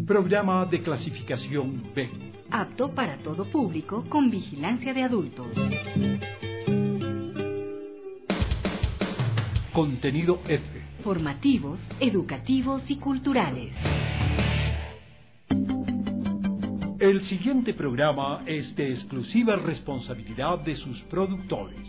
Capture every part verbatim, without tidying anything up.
Programa de clasificación B. Apto para todo público con vigilancia de adultos. Contenido F. Formativos, educativos y culturales. El siguiente programa es de exclusiva responsabilidad de sus productores.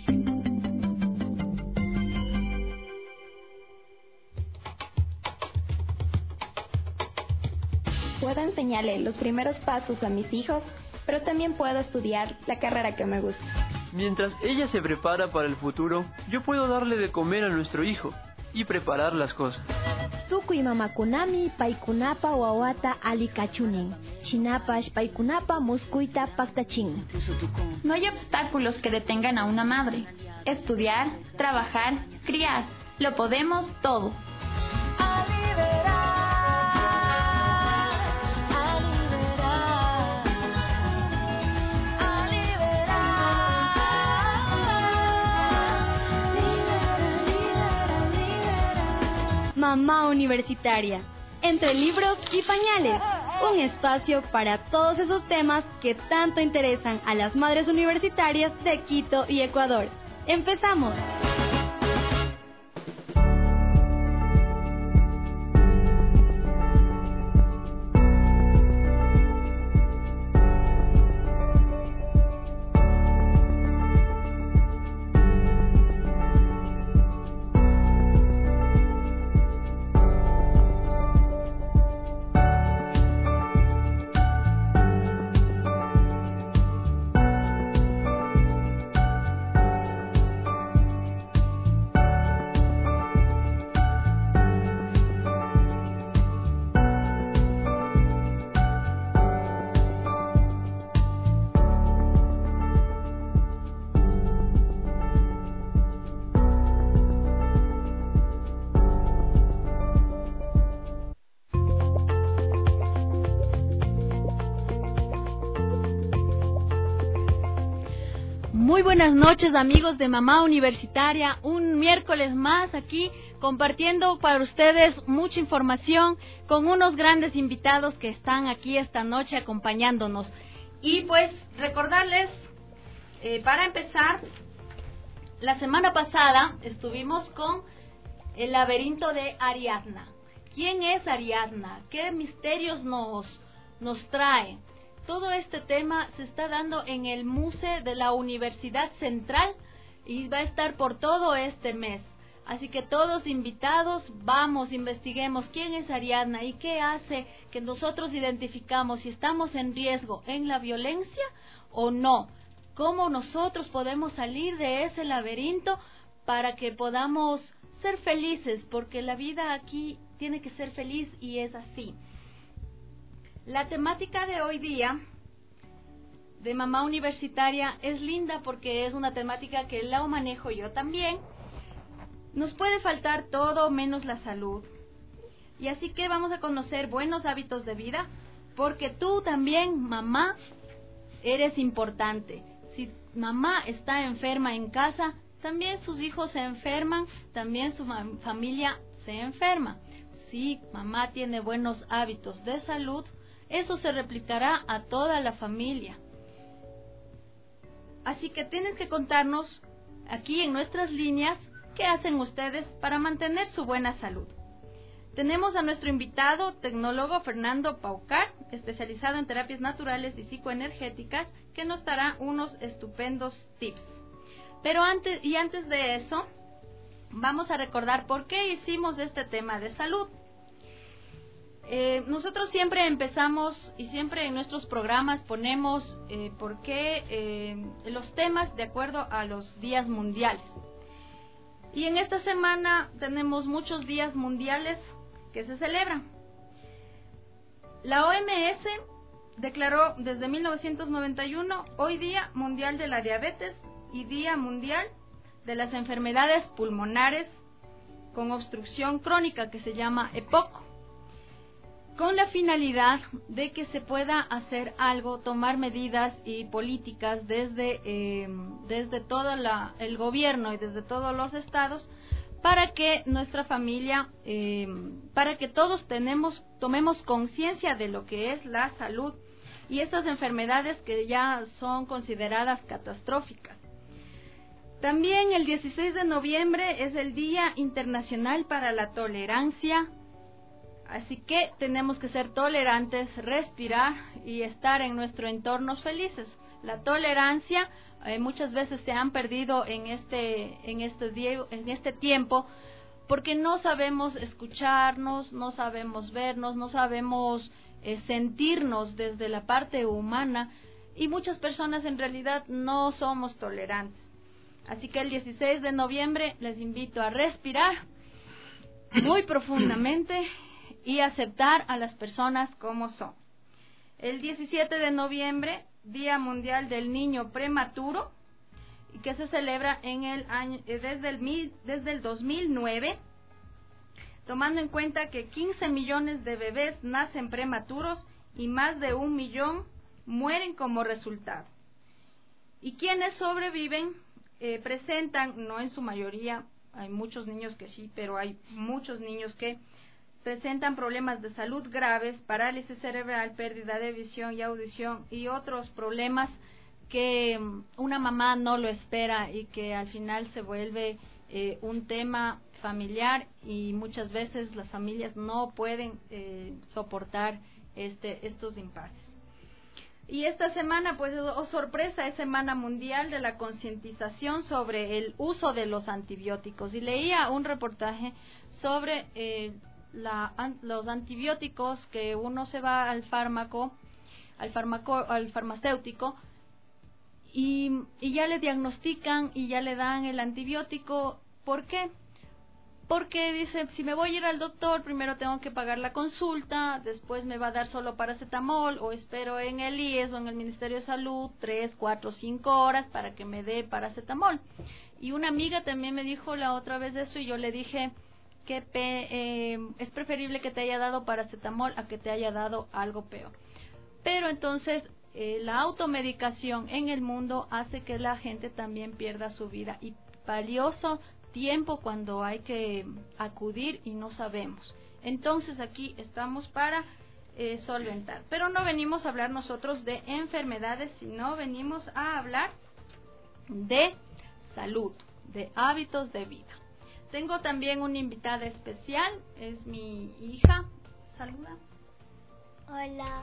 Puedo enseñarle los primeros pasos a mis hijos, pero también puedo estudiar la carrera que me gusta. Mientras ella se prepara para el futuro, yo puedo darle de comer a nuestro hijo y preparar las cosas. Tukuy mamakunami paykunapa wawata alikachunin. Chinapash paykunapa muskuita paktachin. No hay obstáculos que detengan a una madre. Estudiar, trabajar, criar. Lo podemos todo. A liberar, a liberar, a liberar. Libera, libera, libera. Mamá Universitaria, entre libros y pañales, un espacio para todos esos temas que tanto interesan a las madres universitarias de Quito y Ecuador. ¡Empezamos! Muy buenas noches, amigos de Mamá Universitaria, un miércoles más aquí compartiendo para ustedes mucha información con unos grandes invitados que están aquí esta noche acompañándonos. Y pues recordarles, eh, para empezar, la semana pasada estuvimos con el laberinto de Ariadna. ¿Quién es Ariadna? ¿Qué misterios nos, nos trae? Todo este tema se está dando en el Museo de la Universidad Central y va a estar por todo este mes. Así que todos invitados, vamos, investiguemos quién es Ariadna y qué hace que nosotros identificamos si estamos en riesgo en la violencia o no. Cómo nosotros podemos salir de ese laberinto para que podamos ser felices, porque la vida aquí tiene que ser feliz y es así. La temática de hoy día de Mamá Universitaria es linda porque es una temática que la manejo yo también. Nos puede faltar todo menos la salud. Y así que vamos a conocer buenos hábitos de vida, porque tú también, mamá, eres importante. Si mamá está enferma en casa, también sus hijos se enferman, también su familia se enferma. Si mamá tiene buenos hábitos de salud, eso se replicará a toda la familia. Así que tienen que contarnos aquí en nuestras líneas qué hacen ustedes para mantener su buena salud. Tenemos a nuestro invitado, tecnólogo Fernando Paucar, especializado en terapias naturales y psicoenergéticas, que nos dará unos estupendos tips. Pero antes, y antes de eso, vamos a recordar por qué hicimos este tema de salud. Eh, nosotros siempre empezamos y siempre en nuestros programas ponemos eh, por qué eh, los temas de acuerdo a los días mundiales. Y en esta semana tenemos muchos días mundiales que se celebran. La O M S declaró desde mil novecientos noventa y uno hoy Día Mundial de la Diabetes y Día Mundial de las Enfermedades Pulmonares con Obstrucción Crónica, que se llama E P O C, con la finalidad de que se pueda hacer algo, tomar medidas y políticas desde, eh, desde todo la, el gobierno y desde todos los estados para que nuestra familia, eh, para que todos tenemos, tomemos conciencia de lo que es la salud y estas enfermedades que ya son consideradas catastróficas. También el dieciséis de noviembre es el Día Internacional para la Tolerancia, así que tenemos que ser tolerantes, respirar y estar en nuestro entorno felices. La tolerancia eh, muchas veces se han perdido en este, en este día, en este tiempo, porque no sabemos escucharnos, no sabemos vernos, no sabemos eh, sentirnos desde la parte humana, y muchas personas en realidad no somos tolerantes. Así que el dieciséis de noviembre les invito a respirar muy profundamente y aceptar a las personas como son. El diecisiete de noviembre, Día Mundial del Niño Prematuro, y que se celebra en el año, desde, el, desde el dos mil nueve, tomando en cuenta que quince millones de bebés nacen prematuros y más de un millón mueren como resultado. Y quienes sobreviven eh, presentan, no en su mayoría, hay muchos niños que sí, pero hay muchos niños que presentan problemas de salud graves, parálisis cerebral, pérdida de visión y audición y otros problemas que una mamá no lo espera y que al final se vuelve eh, un tema familiar, y muchas veces las familias no pueden eh, soportar este, estos impases. Y esta semana, pues, oh sorpresa, es Semana Mundial de la Concientización sobre el uso de los antibióticos. Y leía un reportaje sobre eh, la, an, los antibióticos que uno se va al fármaco, al, fármaco, al farmacéutico, y, y ya le diagnostican y ya le dan el antibiótico. ¿Por qué? Porque dice, si me voy a ir al doctor, primero tengo que pagar la consulta, después me va a dar solo paracetamol, o espero en el I E S o en el Ministerio de Salud tres, cuatro, cinco horas para que me dé paracetamol. Y una amiga también me dijo la otra vez eso, y yo le dije que pe, eh, es preferible que te haya dado paracetamol a que te haya dado algo peor. Pero entonces eh, la automedicación en el mundo hace que la gente también pierda su vida, y valioso tiempo cuando hay que acudir y no sabemos. Entonces aquí estamos para eh, solventar. Pero no venimos a hablar nosotros de enfermedades, sino venimos a hablar de salud, de hábitos de vida. Tengo también una invitada especial, es mi hija. Saluda. Hola.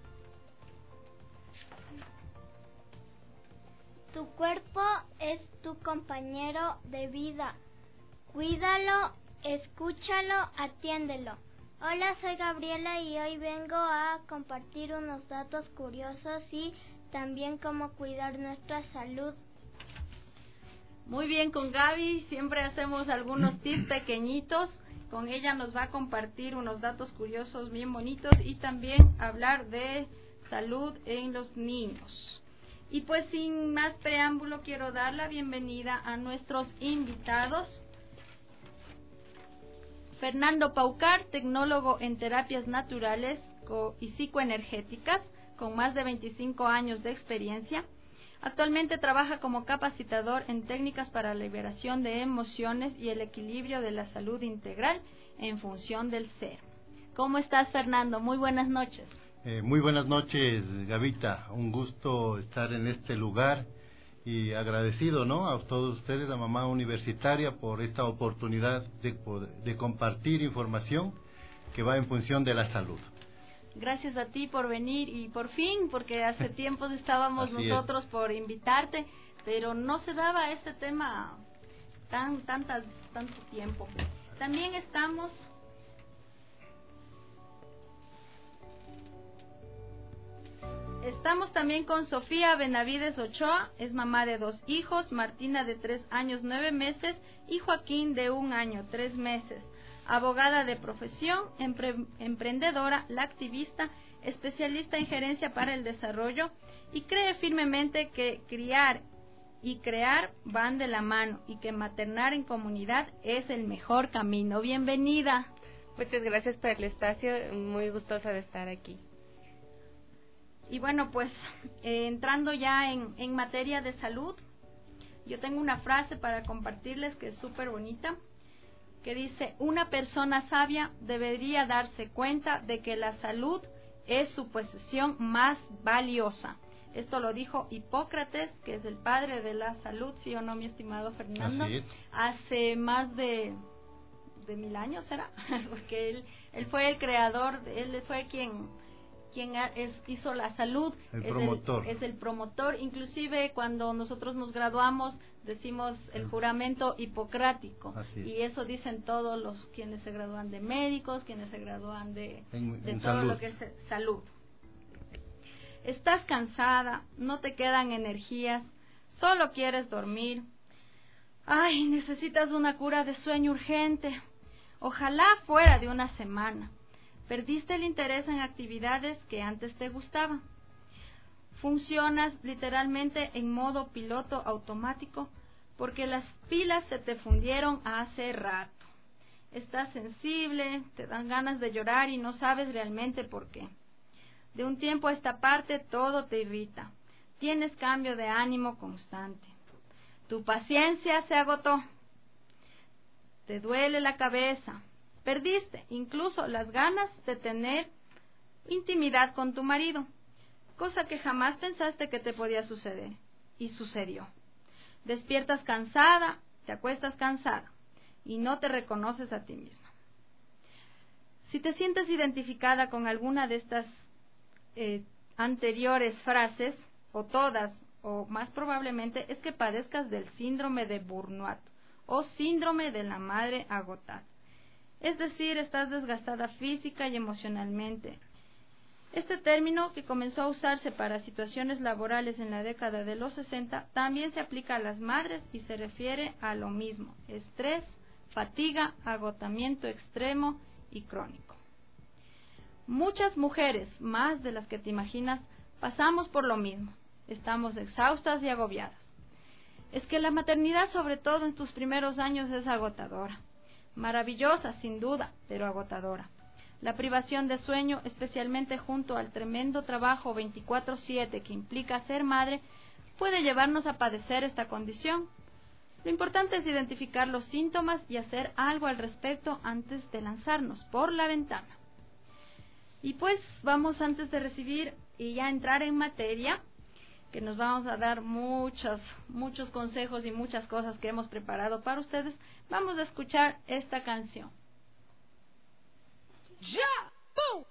Tu cuerpo es tu compañero de vida. Cuídalo, escúchalo, atiéndelo. Hola, soy Gabriela y hoy vengo a compartir unos datos curiosos y también cómo cuidar nuestra salud. Muy bien, con Gaby siempre hacemos algunos tips pequeñitos. Con ella nos va a compartir unos datos curiosos bien bonitos y también hablar de salud en los niños. Y pues sin más preámbulo, quiero dar la bienvenida a nuestros invitados. Fernando Paucar, tecnólogo en terapias naturales y psicoenergéticas, con más de veinticinco años de experiencia. Actualmente trabaja como capacitador en técnicas para la liberación de emociones y el equilibrio de la salud integral en función del ser. ¿Cómo estás, Fernando? Muy buenas noches. Eh, muy buenas noches, Gavita. Un gusto estar en este lugar y agradecido, ¿no?, a todos ustedes, a Mamá Universitaria, por esta oportunidad de, de compartir información que va en función de la salud. Gracias a ti por venir y por fin, porque hace tiempo estábamos Así nosotros es. por invitarte, pero no se daba este tema tan tantas tanto tiempo. También estamos Estamos también con Sofía Benavides Ochoa, es mamá de dos hijos, Martina de tres años nueve meses y Joaquín de un año tres meses. Abogada de profesión, empre- emprendedora, la activista, especialista en gerencia para el desarrollo, y cree firmemente que criar y crear van de la mano y que maternar en comunidad es el mejor camino. Bienvenida. Muchas gracias por el espacio, muy gustosa de estar aquí. Y bueno, pues eh, entrando ya en, en materia de salud, yo tengo una frase para compartirles que es súper bonita. que dice, una persona sabia debería darse cuenta de que la salud es su posesión más valiosa. Esto lo dijo Hipócrates, que es el padre de la salud, ¿sí o no, mi estimado Fernando? Así es. Hace más de, de mil años, ¿será? Porque él, él fue el creador, él fue quien, quien es, hizo la salud. El es promotor. El, es el promotor. Inclusive cuando nosotros nos graduamos, decimos el juramento hipocrático. Así es. Y eso dicen todos los quienes se gradúan de médicos, quienes se gradúan de, en, de en todo salud. lo que es salud. Estás cansada, no te quedan energías, solo quieres dormir. Ay, necesitas una cura de sueño urgente. Ojalá fuera de una semana. Perdiste el interés en actividades que antes te gustaban. Funcionas literalmente en modo piloto automático porque las pilas se te fundieron hace rato. Estás sensible, te dan ganas de llorar y no sabes realmente por qué. De un tiempo a esta parte todo te irrita. Tienes cambio de ánimo constante. Tu paciencia se agotó. Te duele la cabeza. Perdiste incluso las ganas de tener intimidad con tu marido, cosa que jamás pensaste que te podía suceder. Y sucedió. Despiertas cansada, te acuestas cansada y no te reconoces a ti misma. Si te sientes identificada con alguna de estas Eh, anteriores frases, o todas, o más probablemente, es que padezcas del síndrome de burnout, o síndrome de la madre agotada. Es decir, estás desgastada física y emocionalmente. Este término, que comenzó a usarse para situaciones laborales en la década de los sesenta, también se aplica a las madres y se refiere a lo mismo: estrés, fatiga, agotamiento extremo y crónico. Muchas mujeres, más de las que te imaginas, pasamos por lo mismo. Estamos exhaustas y agobiadas. Es que la maternidad, sobre todo en tus primeros años, es agotadora. Maravillosa, sin duda, pero agotadora. La privación de sueño, especialmente junto al tremendo trabajo veinticuatro siete que implica ser madre, puede llevarnos a padecer esta condición. Lo importante es identificar los síntomas y hacer algo al respecto antes de lanzarnos por la ventana. Y pues vamos, antes de recibir y ya entrar en materia, que nos vamos a dar muchos, muchos consejos y muchas cosas que hemos preparado para ustedes, vamos a escuchar esta canción. ¡Ya! ¡Pum!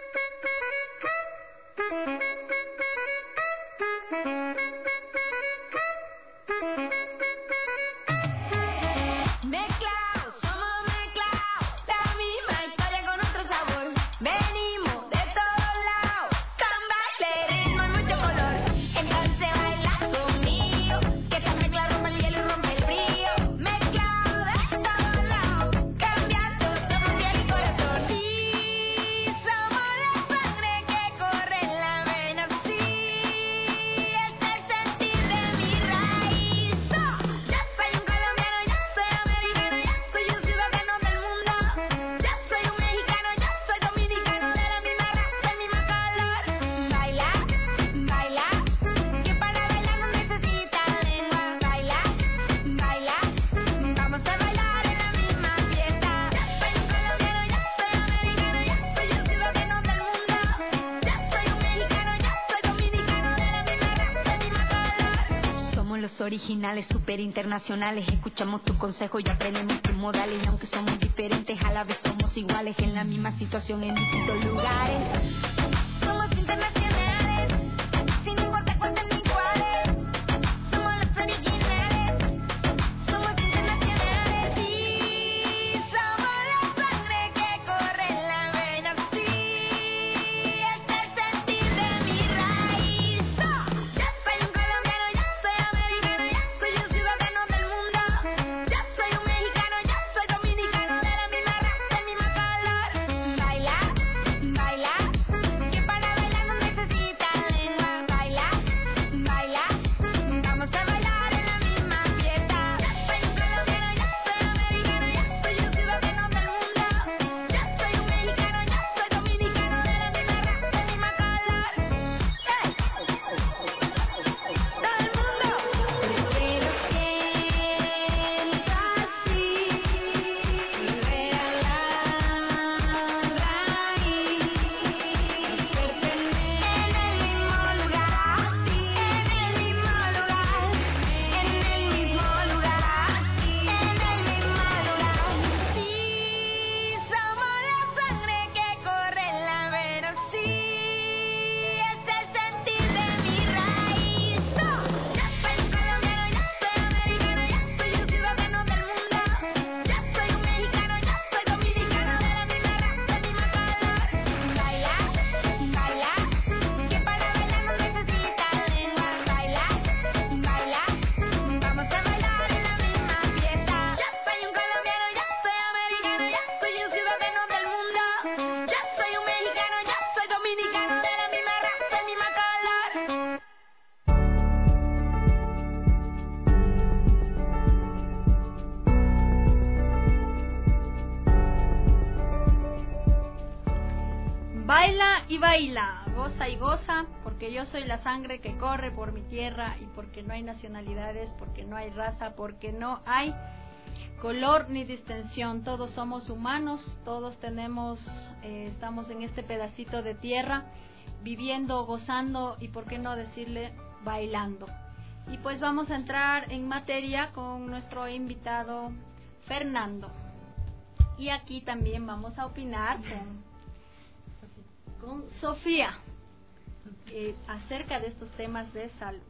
Originales, super internacionales, escuchamos tu consejo y aprendemos tus modales. Y aunque somos diferentes, a la vez somos iguales, en la misma situación en distintos lugares. Somos internacionales, sin importar cuántos ni cuáles. Somos los originales, somos internacionales. Sí, somos la sangre que corre en la vena. Sí, este es el sentir de mi raíz. Oh, yo soy un colombiano, yo soy americano. Yo soy ciudadano del mundo. Yo soy un mexicano, yo soy dominicano, de la misma raza, el mismo color. Baila, baila. y baila, goza y goza, porque yo soy la sangre que corre por mi tierra y porque no hay nacionalidades, porque no hay raza, porque no hay color ni distinción, todos somos humanos, todos tenemos, eh, estamos en este pedacito de tierra, viviendo, gozando y por qué no decirle bailando. Y pues vamos a entrar en materia con nuestro invitado Fernando. Y aquí también vamos a opinar con, con Sofía eh, acerca de estos temas de salud.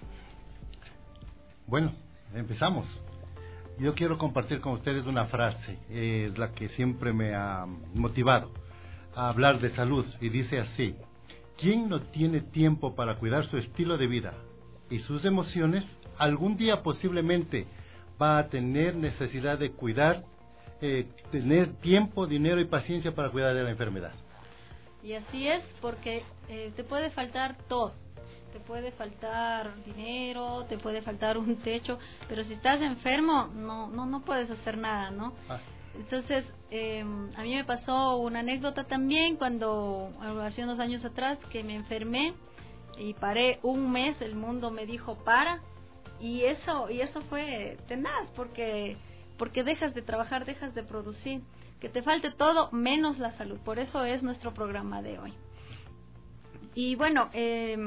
Bueno, empezamos. Yo quiero compartir con ustedes una frase, es eh, la que siempre me ha motivado a hablar de salud, y dice así: ¿quién no tiene tiempo para cuidar su estilo de vida y sus emociones, algún día posiblemente va a tener necesidad de cuidar, eh, tener tiempo, dinero y paciencia para cuidar de la enfermedad? Y así es, porque eh, te puede faltar todo. Te puede faltar dinero, te puede faltar un techo, pero si estás enfermo, no no no puedes hacer nada, ¿no? Ah. Entonces, eh, a mí me pasó una anécdota también cuando, hace unos años atrás, que me enfermé y paré un mes, el mundo me dijo para, y eso y eso fue tenaz, porque porque dejas de trabajar, dejas de producir, que te falte todo menos la salud. Por eso es nuestro programa de hoy. Y bueno, eh,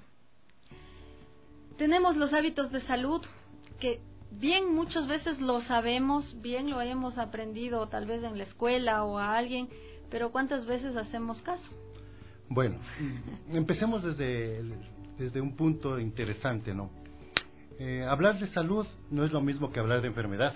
tenemos los hábitos de salud que bien muchas veces lo sabemos, bien lo hemos aprendido tal vez en la escuela o a alguien, pero ¿cuántas veces hacemos caso? Bueno, empecemos desde, desde un punto interesante, ¿no? Eh, hablar de salud no es lo mismo que hablar de enfermedad.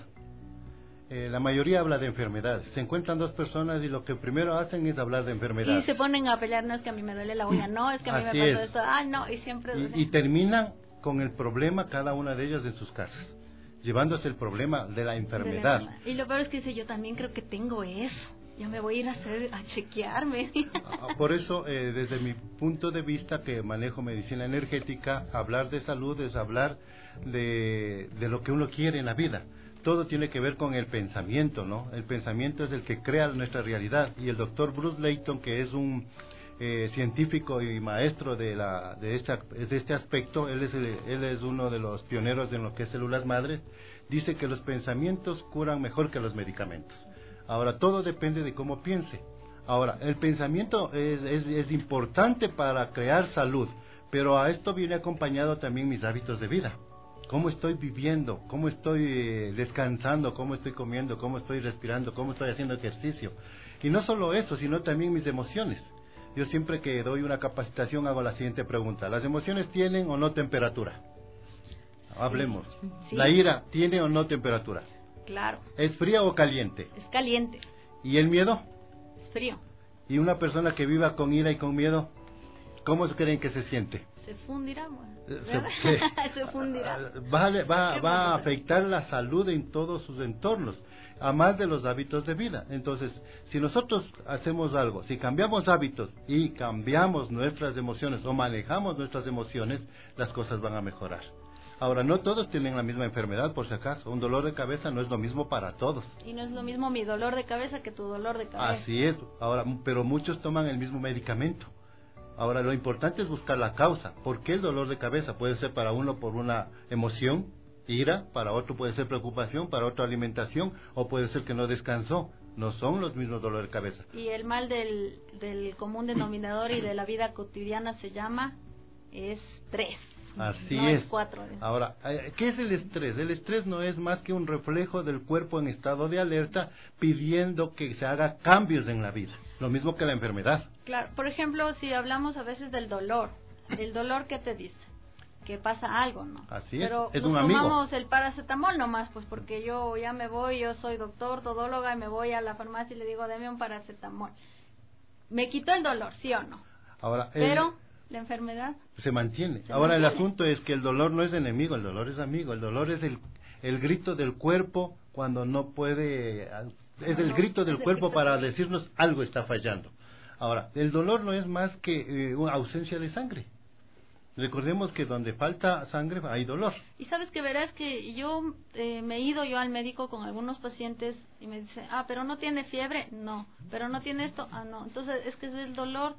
Eh, la mayoría habla de enfermedad. Se encuentran dos personas y lo que primero hacen es hablar de enfermedad. Y se ponen a pelear, no es que a mí me duele la uña, no, es que a mí Así me pasó es. esto, ah, no, y siempre... Y, y terminan con el problema cada una de ellas en sus casas, llevándose el problema de la enfermedad. De la enfermedad. Y lo peor es que dice, yo también creo que tengo eso, ya me voy a ir a hacer, a chequearme. Por eso, eh, desde mi punto de vista, que manejo medicina energética, hablar de salud es hablar de, de lo que uno quiere en la vida. Todo tiene que ver con el pensamiento, ¿no? El pensamiento es el que crea nuestra realidad, y el doctor Bruce Layton, que es un eh, científico y maestro de, la, de, esta, de este aspecto, él es, el, él es uno de los pioneros en lo que es células madres, dice que los pensamientos curan mejor que los medicamentos. Ahora, todo depende de cómo piense. Ahora, el pensamiento es, es, es importante para crear salud, pero a esto viene acompañado también mis hábitos de vida. ¿Cómo estoy viviendo? ¿Cómo estoy eh, descansando? ¿Cómo estoy comiendo? ¿Cómo estoy respirando? ¿Cómo estoy haciendo ejercicio? Y no solo eso, sino también mis emociones. Yo siempre que doy una capacitación hago la siguiente pregunta: ¿las emociones tienen o no temperatura? Hablemos. Sí. ¿La ira tiene o no temperatura? Claro. ¿Es fría o caliente? Es caliente. ¿Y el miedo? Es frío. ¿Y una persona que viva con ira y con miedo, cómo creen que se siente? Se fundirá, bueno. Se, se fundirá. Va, va, va a afectar la salud en todos sus entornos, a más de los hábitos de vida. Entonces, si nosotros hacemos algo, si cambiamos hábitos y cambiamos nuestras emociones o manejamos nuestras emociones, las cosas van a mejorar. Ahora, no todos tienen la misma enfermedad, por si acaso. Un dolor de cabeza no es lo mismo para todos. Y no es lo mismo mi dolor de cabeza que tu dolor de cabeza. Así es. Ahora, pero muchos toman el mismo medicamento. Ahora, lo importante es buscar la causa. ¿Por qué el dolor de cabeza? Puede ser para uno por una emoción, ira, para otro puede ser preocupación, para otro alimentación, o puede ser que no descansó. No son los mismos dolores de cabeza. Y el mal del, del común denominador y de la vida cotidiana se llama estrés. Así no es. es cuatro. Ahora, ¿qué es el estrés? El estrés no es más que un reflejo del cuerpo en estado de alerta pidiendo que se haga cambios en la vida. Lo mismo que la enfermedad. Claro, por ejemplo, si hablamos a veces del dolor, el dolor, ¿qué te dice? Que pasa algo, ¿no? Así es. Pero es nos un amigo. tomamos el paracetamol nomás, pues porque yo ya me voy, yo soy doctor, todóloga, y me voy a la farmacia y le digo, deme un paracetamol. Me quitó el dolor, ¿sí o no? Ahora, Pero la enfermedad se mantiene. Se Ahora, mantiene. el asunto es que el dolor no es enemigo, el dolor es amigo. El dolor es el, el grito del cuerpo cuando no puede... Es el grito del cuerpo para decirnos algo está fallando. Ahora, el dolor no es más que eh, una ausencia de sangre. Recordemos que donde falta sangre hay dolor. Y sabes que verás que yo eh, me he ido yo al médico con algunos pacientes y me dice, ah, pero no tiene fiebre, no, pero no tiene esto, ah, no. Entonces es que es el dolor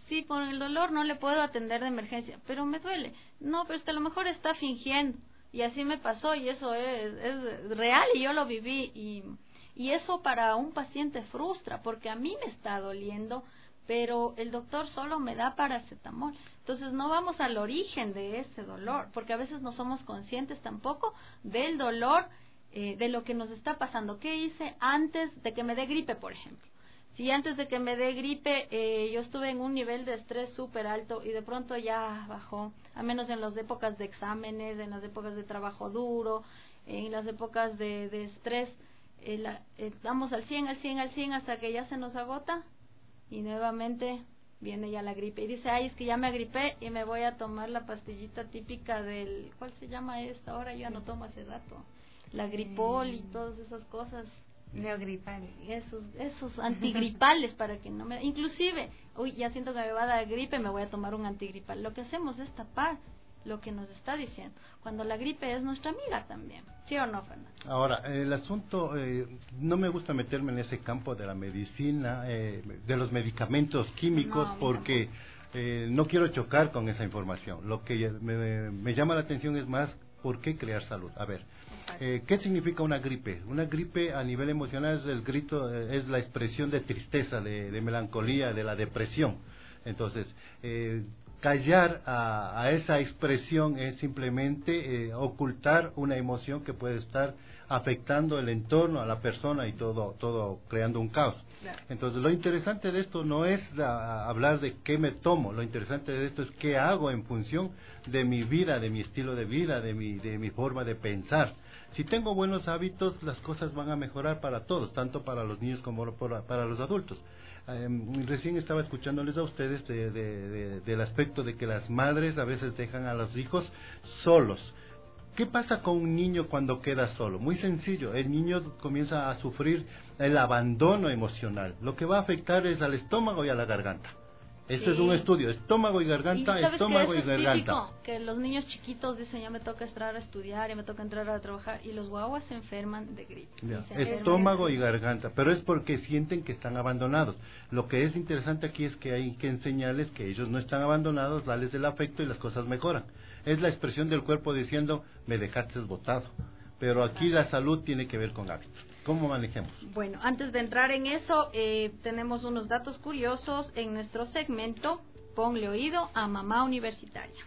Sí, por el dolor no le puedo atender de emergencia, pero me duele. No, pero es que a lo mejor está fingiendo. Y así me pasó y eso es, es real y yo lo viví. Y, y eso para un paciente frustra, porque a mí me está doliendo, pero el doctor solo me da paracetamol. Entonces no vamos al origen de ese dolor, porque a veces no somos conscientes tampoco del dolor, eh, de lo que nos está pasando. ¿Qué hice antes de que me dé gripe, por ejemplo? Si antes de que me dé gripe eh, yo estuve en un nivel de estrés súper alto y de pronto ya bajó, a menos en las épocas de exámenes, en las épocas de trabajo duro, en las épocas de, de estrés, eh, la, eh, damos al cien, al cien, al cien hasta que ya se nos agota y nuevamente viene ya la gripe. Y dice, ay, es que ya me agripé y me voy a tomar la pastillita típica del, ¿cuál se llama esta? Ahora yo ya no tomo hace rato. La gripol y todas esas cosas. Neogripal. Esos, esos antigripales para que no me... Inclusive, uy, ya siento que me va a dar gripe, me voy a tomar un antigripal. Lo que hacemos es tapar lo que nos está diciendo, cuando la gripe es nuestra amiga también. ¿Sí o no, Fernando? Ahora, el asunto, eh, no me gusta meterme en ese campo de la medicina, eh, de los medicamentos químicos, no, porque eh, no quiero chocar con esa información. Lo que me, me llama la atención es más, ¿por qué crear salud? A ver, Eh, ¿qué significa una gripe? Una gripe a nivel emocional es el grito, eh, es la expresión de tristeza, de, de melancolía, de la depresión. Entonces, eh, callar a, a esa expresión es simplemente eh, ocultar una emoción que puede estar afectando el entorno, a la persona y todo, todo creando un caos. Claro. Entonces, lo interesante de esto no es la, hablar de qué me tomo, lo interesante de esto es qué hago en función de mi vida, de mi estilo de vida, de mi, de mi forma de pensar. Si tengo buenos hábitos, las cosas van a mejorar para todos, tanto para los niños como para, para los adultos. Eh, recién estaba escuchándoles a ustedes de, de, de, del aspecto de que las madres a veces dejan a los hijos solos. ¿Qué pasa con un niño cuando queda solo? Muy sencillo, el niño comienza a sufrir el abandono emocional. Lo que va a afectar es al estómago y a la garganta. Eso sí. Es un estudio, estómago y garganta, ¿Y estómago que y garganta. Típico, que los niños chiquitos dicen, ya me toca entrar a estudiar, ya me toca entrar a trabajar, y los guaguas se enferman de gripe. Ya, estómago y garganta, pero es porque sienten que están abandonados. Lo que es interesante aquí es que hay que enseñarles que ellos no están abandonados, darles el afecto y las cosas mejoran. Es la expresión del cuerpo diciendo, me dejaste botado. Pero aquí la salud tiene que ver con hábitos. ¿Cómo manejemos? Bueno, antes de entrar en eso, eh, tenemos unos datos curiosos en nuestro segmento Ponle Oído a Mamá Universitaria.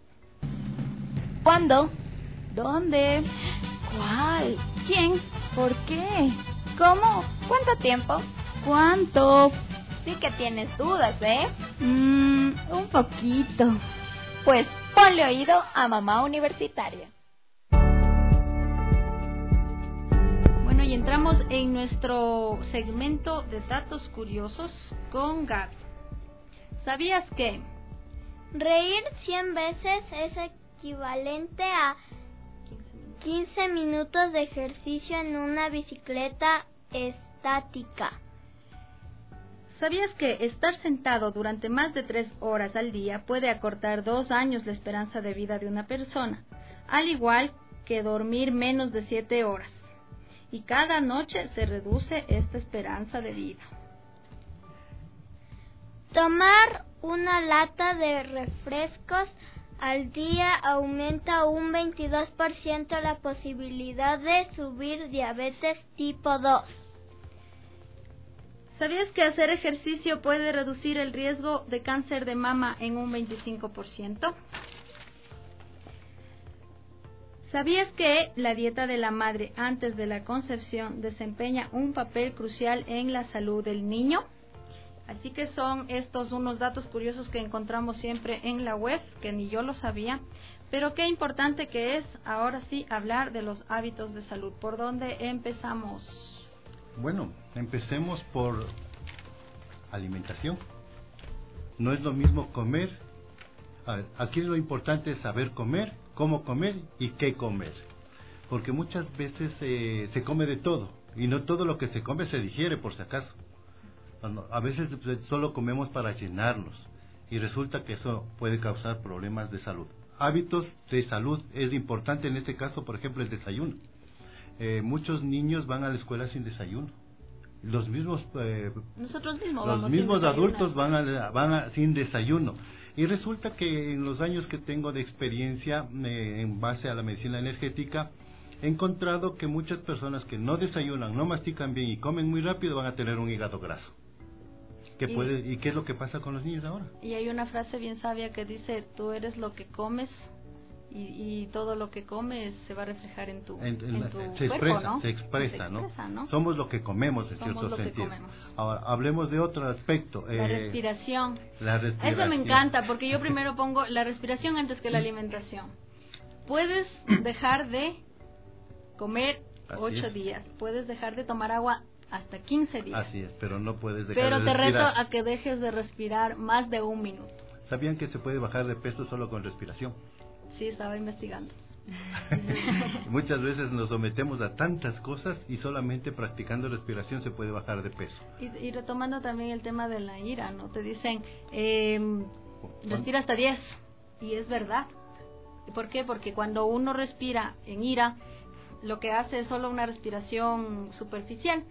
¿Cuándo? ¿Dónde? ¿Cuál? ¿Quién? ¿Por qué? ¿Cómo? ¿Cuánto tiempo? ¿Cuánto? Sí que tienes dudas, ¿eh? Mmm, un poquito. Pues ponle oído a Mamá Universitaria. Y entramos en nuestro segmento de datos curiosos con Gaby. ¿Sabías que reír cien veces es equivalente a quince minutos de ejercicio en una bicicleta estática? ¿Sabías que estar sentado durante más de tres horas al día puede acortar dos años la esperanza de vida de una persona, al igual que dormir menos de siete horas? Y cada noche se reduce esta esperanza de vida. Tomar una lata de refrescos al día aumenta un veintidós por ciento la posibilidad de sufrir diabetes tipo dos. ¿Sabías que hacer ejercicio puede reducir el riesgo de cáncer de mama en un veinticinco por ciento? ¿Sabías que la dieta de la madre antes de la concepción desempeña un papel crucial en la salud del niño? Así que son estos unos datos curiosos que encontramos siempre en la web, que ni yo lo sabía, pero qué importante que es ahora sí hablar de los hábitos de salud. ¿Por dónde empezamos? Bueno, empecemos por alimentación. No es lo mismo comer. A ver, aquí lo importante es saber comer, cómo comer y qué comer, porque muchas veces eh, se come de todo y no todo lo que se come se digiere, por si acaso. A veces solo comemos para llenarnos y resulta que eso puede causar problemas de salud. Hábitos de salud es importante en este caso, por ejemplo, el desayuno. Eh, muchos niños van a la escuela sin desayuno los mismos eh, nosotros mismos los vamos mismos sin adultos van a, van a, sin desayuno. Y resulta que en los años que tengo de experiencia eh, en base a la medicina energética, he encontrado que muchas personas que no desayunan, no mastican bien y comen muy rápido van a tener un hígado graso. ¿Qué Y- puede, ¿Y qué es lo que pasa con los niños ahora? Y hay una frase bien sabia que dice, tú eres lo que comes y, y todo lo que comes se va a reflejar en tu, En- en en la- tu se cuerpo, expresa, ¿no? se expresa, Se ¿no? expresa, ¿no? Somos lo que comemos en Somos cierto lo que sentido. comemos. Ahora, hablemos de otro aspecto. La eh, respiración. La respiración. Eso me encanta, porque yo primero pongo la respiración antes que la alimentación. Puedes dejar de comer Así ocho es. días, puedes dejar de tomar agua hasta quince días, Así es, pero no puedes dejar pero de te reto respirar. a que dejes de respirar más de un minuto. ¿Sabían que se puede bajar de peso solo con respiración? Sí, estaba investigando. Muchas veces nos sometemos a tantas cosas y solamente practicando respiración se puede bajar de peso. Y, y retomando también el tema de la ira, ¿no? Te dicen, eh, respira hasta diez, y es verdad. ¿Por qué? Porque cuando uno respira en ira, lo que hace es solo una respiración superficial,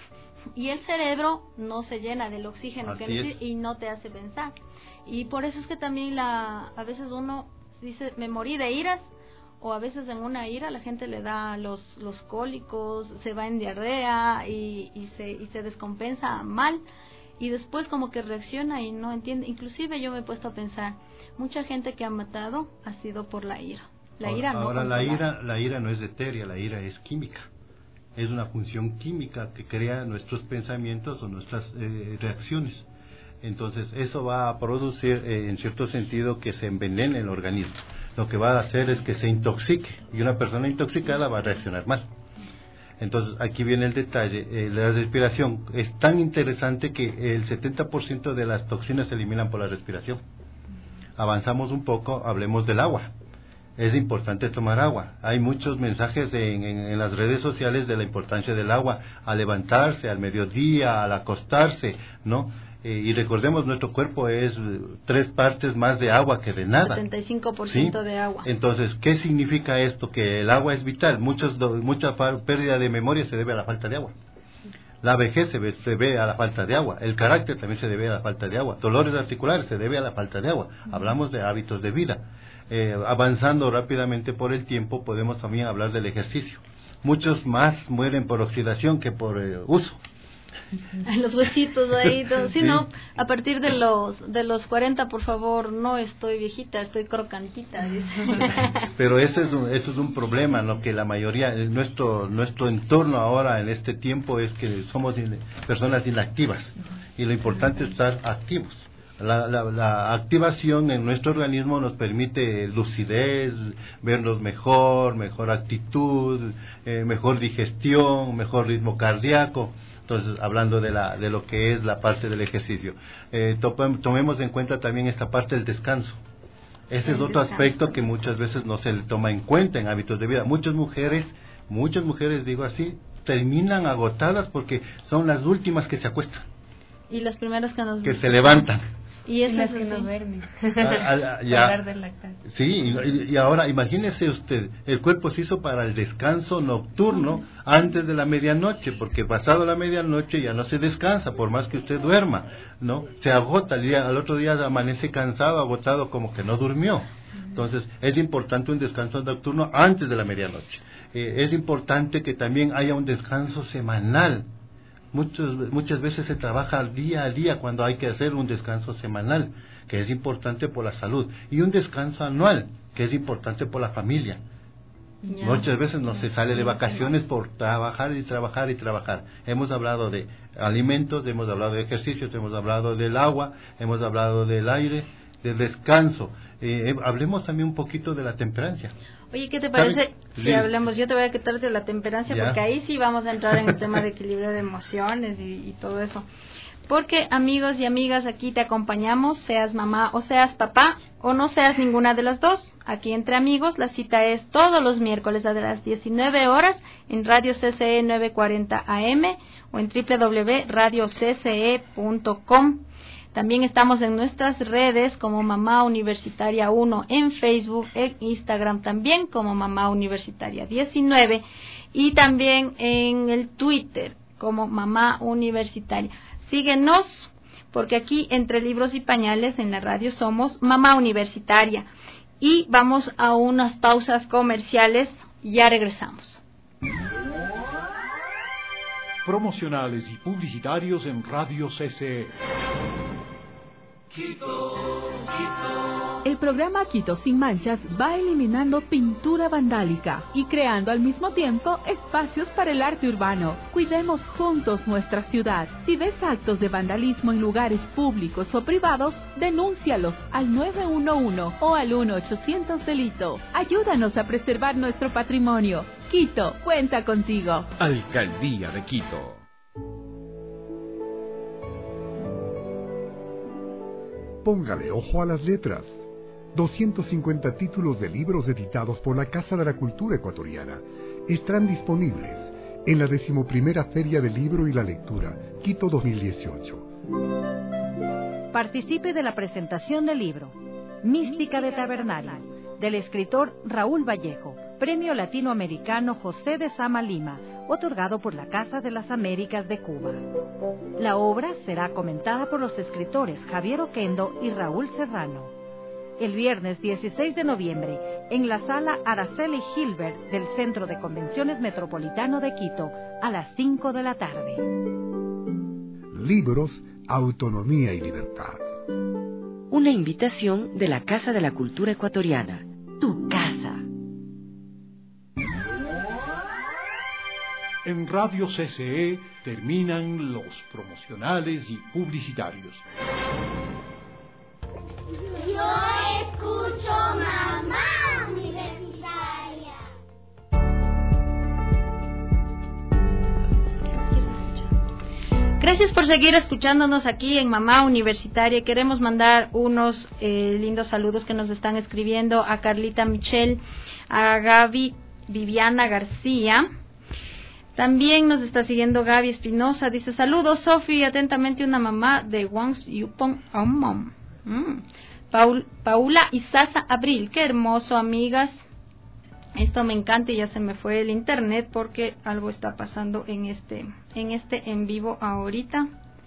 y el cerebro no se llena del oxígeno que Así es. necesita y no te hace pensar. Y por eso es que también la, a veces uno dice, me morí de iras, o a veces en una ira la gente le da los, los cólicos, se va en diarrea y, y, se, y se descompensa mal, y después como que reacciona y no entiende. Inclusive yo me he puesto a pensar, mucha gente que ha matado ha sido por la ira. La ahora, ira no ahora la controlada. ira, la ira no es etérea, la ira es química. Es una función química que crea nuestros pensamientos o nuestras eh, reacciones. Entonces eso va a producir eh, en cierto sentido que se envenene el organismo. Lo que va a hacer es que se intoxique, y una persona intoxicada va a reaccionar mal. Entonces aquí viene el detalle. Eh, la respiración es tan interesante que el setenta por ciento de las toxinas se eliminan por la respiración. Avanzamos un poco, hablemos del agua. Es importante tomar agua. Hay muchos mensajes en, en, en las redes sociales de la importancia del agua, al levantarse, al mediodía, al acostarse, ¿no? Eh, y recordemos, nuestro cuerpo es eh, tres partes más de agua que de nada. setenta y cinco por ciento ¿Sí? de agua. Entonces, ¿qué significa esto? Que el agua es vital. Muchos, do- mucha fa- pérdida de memoria se debe a la falta de agua. La vejez se ve, se debe a la falta de agua. El carácter también se debe a la falta de agua. Dolores articulares se debe a la falta de agua. Hablamos de hábitos de vida. Eh, avanzando rápidamente por el tiempo, podemos también hablar del ejercicio. Muchos más mueren por oxidación que por eh, uso. Los huesitos ahí, todo. Sí, Sí. no, a partir de los de los cuarenta, por favor, no estoy viejita, estoy crocantita, dice. Pero ese es un, eso es un problema, ¿no? Que la mayoría, eh, nuestro nuestro entorno ahora en este tiempo es que somos in- personas inactivas, y lo importante es estar activos. La, la, la activación en nuestro organismo nos permite lucidez, vernos mejor, mejor actitud, eh, mejor digestión, mejor ritmo cardíaco. Entonces, hablando de la de lo que es la parte del ejercicio, eh, topem- tomemos en cuenta también esta parte del descanso. Ese es El otro descanso. aspecto que muchas veces no se le toma en cuenta en hábitos de vida. Muchas mujeres, muchas mujeres, digo así, terminan agotadas porque son las últimas que se acuestan, Y los primeros que nos que se levantan. Y eso las es que no así. duermen. Ah, ah, ya. Hablar del lactancia. Sí, y, y ahora imagínese usted, el cuerpo se hizo para el descanso nocturno antes de la medianoche, porque pasado la medianoche ya no se descansa, por más que usted duerma, ¿no? Se agota, el día, al otro día amanece cansado, agotado, como que no durmió. Entonces, es importante un descanso nocturno antes de la medianoche. Eh, es importante que también haya un descanso semanal. Muchos, muchas veces se trabaja día a día cuando hay que hacer un descanso semanal, que es importante por la salud, y un descanso anual, que es importante por la familia. Ya. Muchas veces no se sale de vacaciones por trabajar y trabajar y trabajar. Hemos hablado de alimentos, hemos hablado de ejercicios, hemos hablado del agua, hemos hablado del aire, del descanso. Eh, hablemos también un poquito de la temperancia. Oye, ¿qué te parece ¿Sabe? si Sí. hablamos? Yo te voy a quitar de la temperancia, Ya. porque ahí sí vamos a entrar en el tema de equilibrio de emociones y, y todo eso. Porque, amigos y amigas, aquí te acompañamos, seas mamá o seas papá, o no seas ninguna de las dos. Aquí entre amigos, la cita es todos los miércoles a las diecinueve horas en Radio C C E novecientos cuarenta A M o en doble u doble u doble u punto radio c c e punto com. También estamos en nuestras redes como Mamá Universitaria uno en Facebook, en Instagram también como Mamá Universitaria diecinueve, y también en el Twitter como Mamá Universitaria. Síguenos, porque aquí entre libros y pañales en la radio somos Mamá Universitaria. Y vamos a unas pausas comerciales, ya regresamos. Promocionales y publicitarios en Radio C C E. El programa Quito Sin Manchas va eliminando pintura vandálica y creando al mismo tiempo espacios para el arte urbano. Cuidemos juntos nuestra ciudad. Si ves actos de vandalismo en lugares públicos o privados, denúncialos al nueve uno uno o al uno ochocientos delito. Ayúdanos a preservar nuestro patrimonio. Quito, cuenta contigo. Alcaldía de Quito. Póngale ojo a las letras. doscientos cincuenta títulos de libros editados por la Casa de la Cultura Ecuatoriana estarán disponibles en la decimoprimera Feria del Libro y la Lectura, Quito dos mil dieciocho. Participe de la presentación del libro Mística de Tabernario, del escritor Raúl Vallejo, Premio Latinoamericano José de Sama Lima, otorgado por la Casa de las Américas de Cuba. La obra será comentada por los escritores Javier Oquendo y Raúl Serrano. El viernes dieciséis de noviembre, en la sala Araceli Gilbert del Centro de Convenciones Metropolitano de Quito, a las cinco de la tarde. Libros, autonomía y libertad. Una invitación de la Casa de la Cultura Ecuatoriana. Tu casa. En Radio C C E terminan los promocionales y publicitarios. Yo escucho Mamá Universitaria. Gracias por seguir escuchándonos aquí en Mamá Universitaria. Queremos mandar unos eh, lindos saludos que nos están escribiendo a Carlita Michel, a Gaby Viviana García. También nos está siguiendo Gaby Espinosa. Dice, saludos, Sofi, atentamente una mamá de Wang's Yupon Aumam. Mm. Paul, Paula Isaza Abril, qué hermoso, amigas. Esto me encanta y ya se me fue el internet porque algo está pasando en este, en este en vivo ahorita.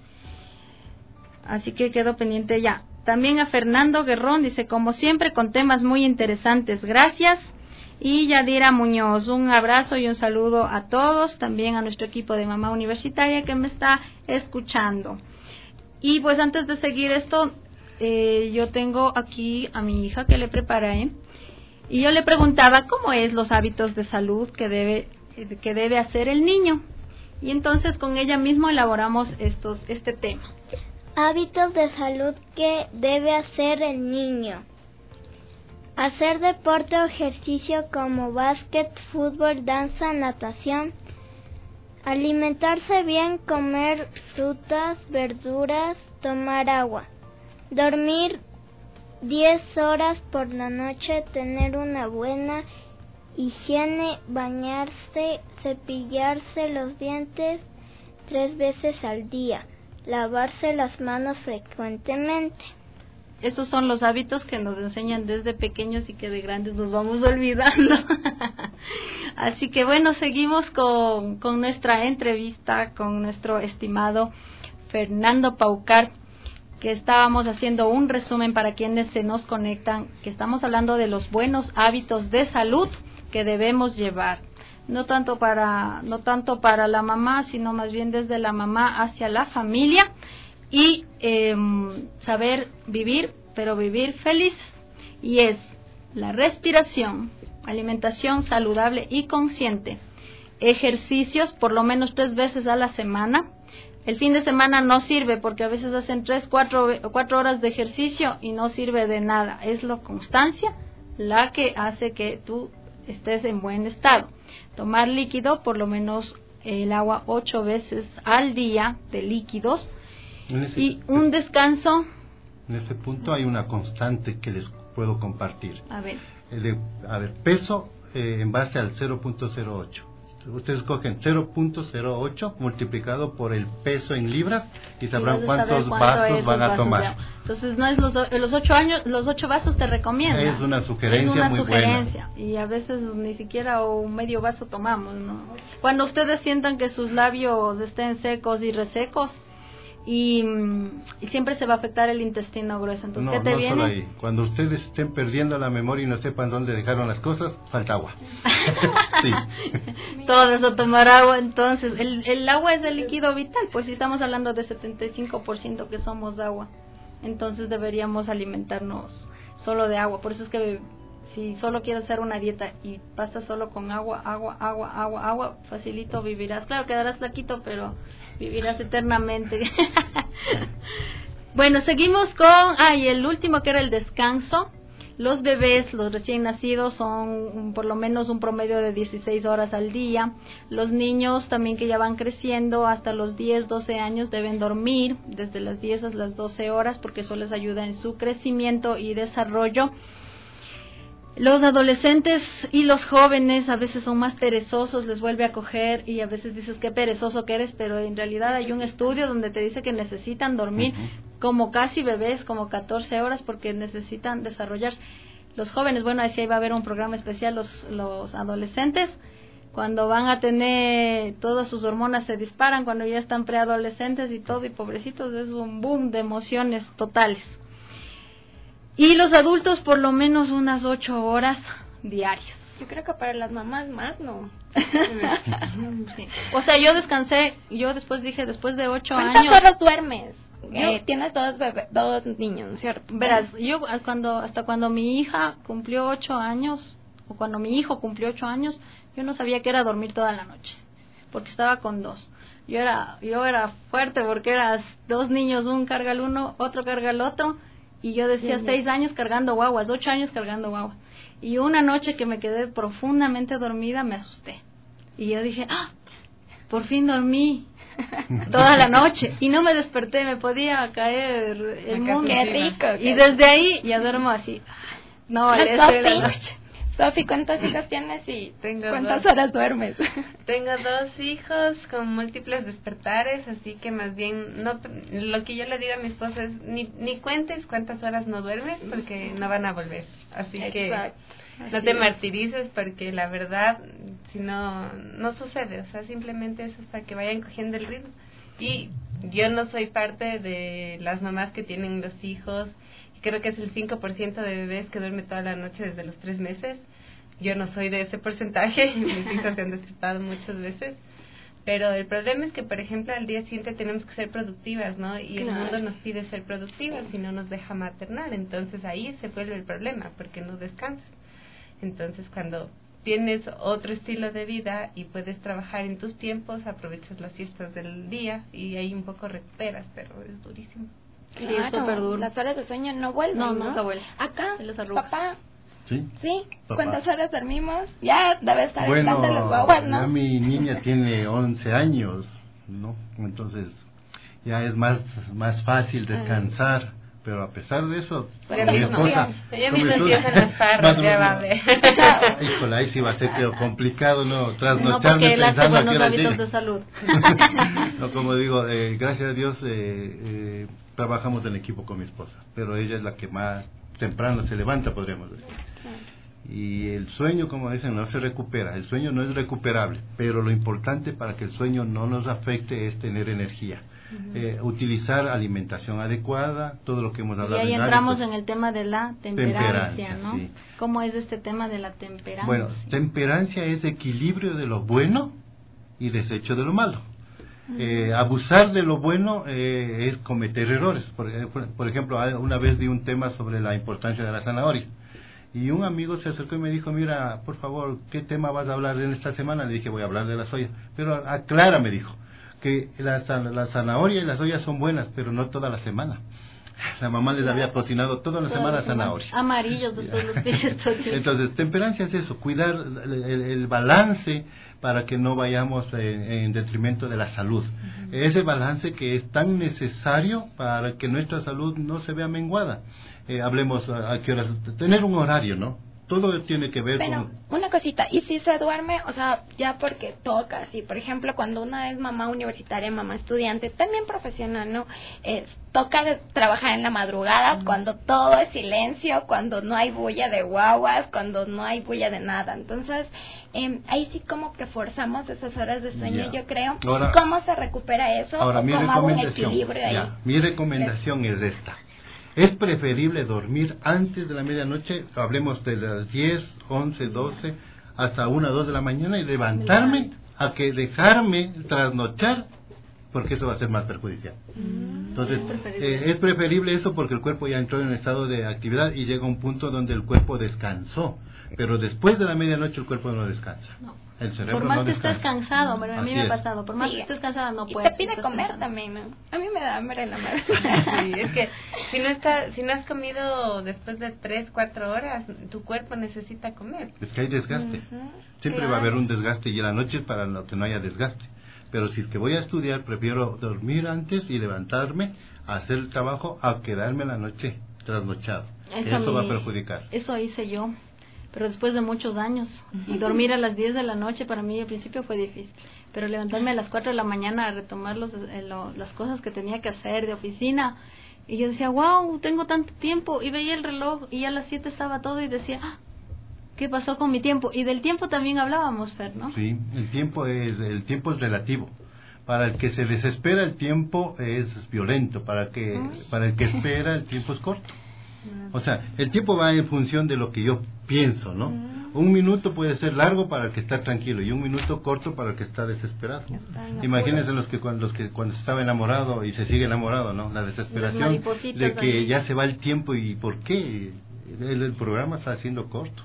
Así que quedo pendiente ya. También a Fernando Guerrón, dice, como siempre, con temas muy interesantes. Gracias. Y Yadira Muñoz, un abrazo y un saludo a todos, también a nuestro equipo de Mamá Universitaria que me está escuchando. Y pues antes de seguir esto, eh, yo tengo aquí a mi hija que le preparé y yo le preguntaba cómo es los hábitos de salud que debe, que debe hacer el niño. Y entonces con ella mismo elaboramos estos, este tema. Hábitos de salud que debe hacer el niño. Hacer deporte o ejercicio como básquet, fútbol, danza, natación. Alimentarse bien, comer frutas, verduras, tomar agua. Dormir diez horas por la noche, tener una buena higiene, bañarse, cepillarse los dientes tres veces al día, lavarse las manos frecuentemente. Esos son los hábitos que nos enseñan desde pequeños y que de grandes nos vamos olvidando. Así que bueno, seguimos con, con nuestra entrevista con nuestro estimado Fernando Paucar, que estábamos haciendo un resumen para quienes se nos conectan, que estamos hablando de los buenos hábitos de salud que debemos llevar. No tanto para, no tanto para la mamá, sino más bien desde la mamá hacia la familia. Y eh, saber vivir, pero vivir feliz. Y es la respiración, alimentación saludable y consciente, ejercicios por lo menos tres veces a la semana. El fin de semana no sirve porque a veces hacen tres, cuatro, cuatro horas de ejercicio y no sirve de nada. Es la constancia la que hace que tú estés en buen estado. Tomar líquido, por lo menos el agua ocho veces al día de líquidos. Ese, y un descanso. En ese punto hay una constante que les puedo compartir. A ver. El de, a ver, peso eh, en base al cero punto cero ocho. ustedes cogen cero punto cero ocho multiplicado por el peso en libras y sabrán Y cuántos cuánto vasos es van los a vasos tomar. de agua. Entonces, no es los, los ocho años, los ocho vasos te recomiendan. Es una sugerencia es una muy sugerencia, buena. Y a veces ni siquiera un medio vaso tomamos, ¿no? Cuando ustedes sientan que sus labios estén secos y resecos, y, y siempre se va a afectar el intestino grueso. Entonces, No, ¿qué te no viene? solo ahí. Cuando ustedes estén perdiendo la memoria y no sepan dónde dejaron las cosas, falta agua. Sí. Todo eso, tomar agua. Entonces, el, el agua es el líquido vital, pues si estamos hablando de setenta y cinco por ciento que somos agua, entonces deberíamos alimentarnos solo de agua. Por eso es que si solo quieres hacer una dieta y pasas solo con agua, agua, agua, agua, agua, facilito vivirás. Claro, quedarás flaquito, pero vivirás eternamente. Bueno, seguimos con, ah, y el último que era el descanso. Los bebés, los recién nacidos, son un, por lo menos un promedio de dieciséis horas al día. Los niños también que ya van creciendo hasta los diez, doce años deben dormir desde las diez a las doce horas porque eso les ayuda en su crecimiento y desarrollo. Los adolescentes y los jóvenes a veces son más perezosos, les vuelve a coger y a veces dices qué perezoso que eres, pero en realidad hay un estudio donde te dice que necesitan dormir uh-huh. como casi bebés, como catorce horas porque necesitan desarrollarse. Los jóvenes, bueno, así ahí va a haber un programa especial, los, los adolescentes, cuando van a tener, todas sus hormonas se disparan, cuando ya están preadolescentes y todo, y pobrecitos, es un boom de emociones totales. Y los adultos por lo menos unas ocho horas diarias. Yo creo que para las mamás más, ¿no? Sí. O sea, yo descansé, yo después dije, después de ocho años... ¿Cuántas horas duermes? Yo, eh, tienes dos, bebé, dos niños, ¿cierto? Verás, yo cuando hasta cuando mi hija cumplió ocho años, o cuando mi hijo cumplió ocho años, yo no sabía qué era dormir toda la noche, porque estaba con dos. Yo era, yo era fuerte porque eras dos niños, un carga el uno, otro carga el otro... Y yo decía, bien, seis bien. años cargando guaguas, ocho años cargando guaguas. Y una noche que me quedé profundamente dormida, me asusté. Y yo dije, ¡ah! Por fin dormí toda la noche. Y no me desperté, me podía caer el mundo. ¡Qué rico! Y desde ahí ya duermo así. No, al este de la noche. Sofi, ¿cuántas hijas tienes y Tengo cuántas dos. horas duermes? Tengo dos hijos con múltiples despertares, así que más bien no, lo que yo le digo a mi esposa es ni, ni cuentes cuántas horas no duermes porque no van a volver. Así Exacto. que no te martirices porque la verdad, si no, no sucede. O sea, simplemente es hasta que vayan cogiendo el ritmo. Y yo no soy parte de las mamás que tienen los hijos. Creo que es el cinco por ciento de bebés que duerme toda la noche desde los tres meses. Yo no soy de ese porcentaje, mis hijos se han despertado muchas veces. Pero el problema es que, por ejemplo, al día siguiente tenemos que ser productivas, ¿no? Y claro. El mundo nos pide ser productivas y no nos deja maternar. Entonces ahí se vuelve el problema, porque no descansas. Entonces cuando tienes otro estilo de vida y puedes trabajar en tus tiempos, aprovechas las siestas del día y ahí un poco recuperas, pero es durísimo. Sí, claro, es súper duro. Las horas de sueño no vuelven, No, ¿no? nunca vuelven. Acá, papá. ¿Sí? ¿Sí? Papá. ¿Cuántas horas dormimos? Ya debe estar bueno, en los guaguas, ¿no? Ya mi niña tiene once años, ¿no? Entonces ya es más más fácil descansar. Pero a pesar de eso, ya mi esposa... Ya mismo empiezan las farras, ya va a ver. Híjole, ahí sí va a ser complicado, ¿no? No, Trasnocharme porque él hace pensando buenos que era hábitos llega. de salud. No, como digo, eh, gracias a Dios eh, eh, trabajamos en equipo con mi esposa, pero ella es la que más temprano se levanta, podríamos decir. Y el sueño, como dicen, no se recupera. El sueño no es recuperable, pero lo importante para que el sueño no nos afecte es tener energía. Uh-huh. eh, utilizar alimentación adecuada, todo lo que hemos hablado. Y ahí en entramos hábitos. en el tema de la temperancia, temperancia, ¿no? Sí. ¿Cómo es este tema de la temperancia? Bueno, temperancia es equilibrio de lo bueno y desecho de lo malo. Uh-huh. eh, abusar de lo bueno eh, es cometer errores. Por, por, por ejemplo, una vez di un tema sobre la importancia de la zanahoria. Y un amigo se acercó y me dijo, mira, por favor, ¿qué tema vas a hablar en esta semana? Le dije, voy a hablar de la soya. Pero aclara, me dijo, que la, la zanahoria y la soya son buenas, pero no toda la semana. La mamá les había cocinado toda la semana zanahoria. Amarillos después los pies. Entonces, temperancia es eso, cuidar el, el, el balance para que no vayamos en, en detrimento de la salud. Uh-huh. Ese balance que es tan necesario para que nuestra salud no se vea menguada. Eh, hablemos a, a qué horas, tener un horario, ¿no? todo tiene que ver Pero, con... una cosita, ¿y si se duerme? O sea, ya porque toca, sí, por ejemplo, cuando una es mamá universitaria, mamá estudiante, también profesional, ¿no? Eh, toca de trabajar en la madrugada, mm. cuando todo es silencio, cuando no hay bulla de guaguas, cuando no hay bulla de nada. Entonces, eh, ahí sí como que forzamos esas horas de sueño, yeah. yo creo. Ahora, ¿cómo se recupera eso? Ahora, ¿O mi cómo hago un recomendación, equilibrio ahí? Ya, mi recomendación es esta. Es preferible dormir antes de la medianoche, hablemos de las diez, once, doce, hasta una, dos de la mañana, y levantarme a que dejarme trasnochar, porque eso va a ser más perjudicial. Entonces, es preferible. Eh, es preferible eso porque el cuerpo ya entró en un estado de actividad y llega a un punto donde el cuerpo descansó. Pero después de la medianoche el cuerpo no descansa. No. El cerebro por más no que descansa. estés cansado, pero a mí Así me ha es. pasado, por más Sí. que estés cansada no y puedes. te pide comer cansada. también, ¿no? A mí me da hambre en la madre. Sí, es que si no está, si no has comido después de tres, cuatro horas, tu cuerpo necesita comer. Es que hay desgaste. Uh-huh. Siempre Claro. va a haber un desgaste y en la noche es para lo que no haya desgaste. Pero si es que voy a estudiar, prefiero dormir antes y levantarme a hacer el trabajo a quedarme la noche trasnochado. Eso, eso mí, va a perjudicar. Eso hice yo, pero después de muchos años. Y dormir a las diez de la noche para mí al principio fue difícil. Pero levantarme a las cuatro de la mañana a retomar los, eh, lo, las cosas que tenía que hacer de oficina. Y yo decía, wow, tengo tanto tiempo. Y veía el reloj y ya a las siete estaba todo y decía, ah, ¿qué pasó con mi tiempo? Y del tiempo también hablábamos, Fer, ¿no? Sí, el tiempo es el tiempo es relativo. Para el que se desespera el tiempo es violento, para que para el que espera el tiempo es corto. O sea, el tiempo va en función de lo que yo pienso, ¿no? Un minuto puede ser largo para el que está tranquilo y un minuto corto para el que está desesperado. Imagínense los que cuando, los que cuando se estaba enamorado y se sigue enamorado, ¿no? La desesperación de que ahí. ya se va el tiempo y ¿por qué? El, el programa está haciendo corto.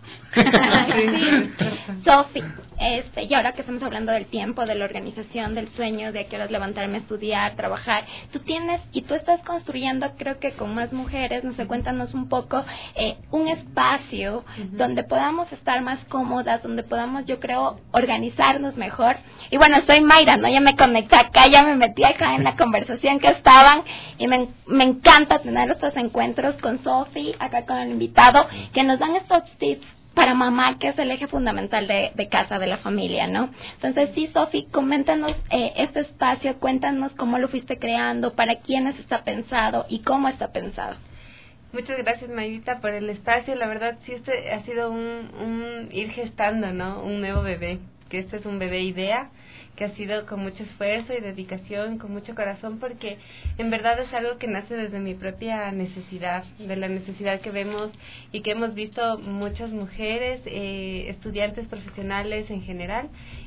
Sí. Sofi, este, y ahora que estamos hablando del tiempo, de la organización, del sueño, de que horas levantarme a estudiar, trabajar, tú tienes y tú estás construyendo, creo que con más mujeres, no sé, cuéntanos un poco, eh, un espacio uh-huh. donde podamos estar más cómodas, donde podamos, yo creo, organizarnos mejor. Y bueno, soy Mayra, ¿no? Ya me conecté acá, ya me metí acá en la conversación que estaban y me, me encanta tener estos encuentros con Sofi, acá con el invitado, que nos dan estos tips para mamá, que es el eje fundamental de, de casa, de la familia, ¿no? Entonces, sí, Sofi, coméntanos eh, este espacio, cuéntanos cómo lo fuiste creando, para quiénes está pensado y cómo está pensado. Muchas gracias, Mayrita, por el espacio. La verdad, sí, este ha sido un, un ir gestando, ¿no? Un nuevo bebé, que este es un bebé idea, que ha sido con mucho esfuerzo y dedicación, con mucho corazón, porque en verdad es algo que nace desde mi propia necesidad, de la necesidad que vemos y que hemos visto muchas mujeres, eh, estudiantes profesionales en general,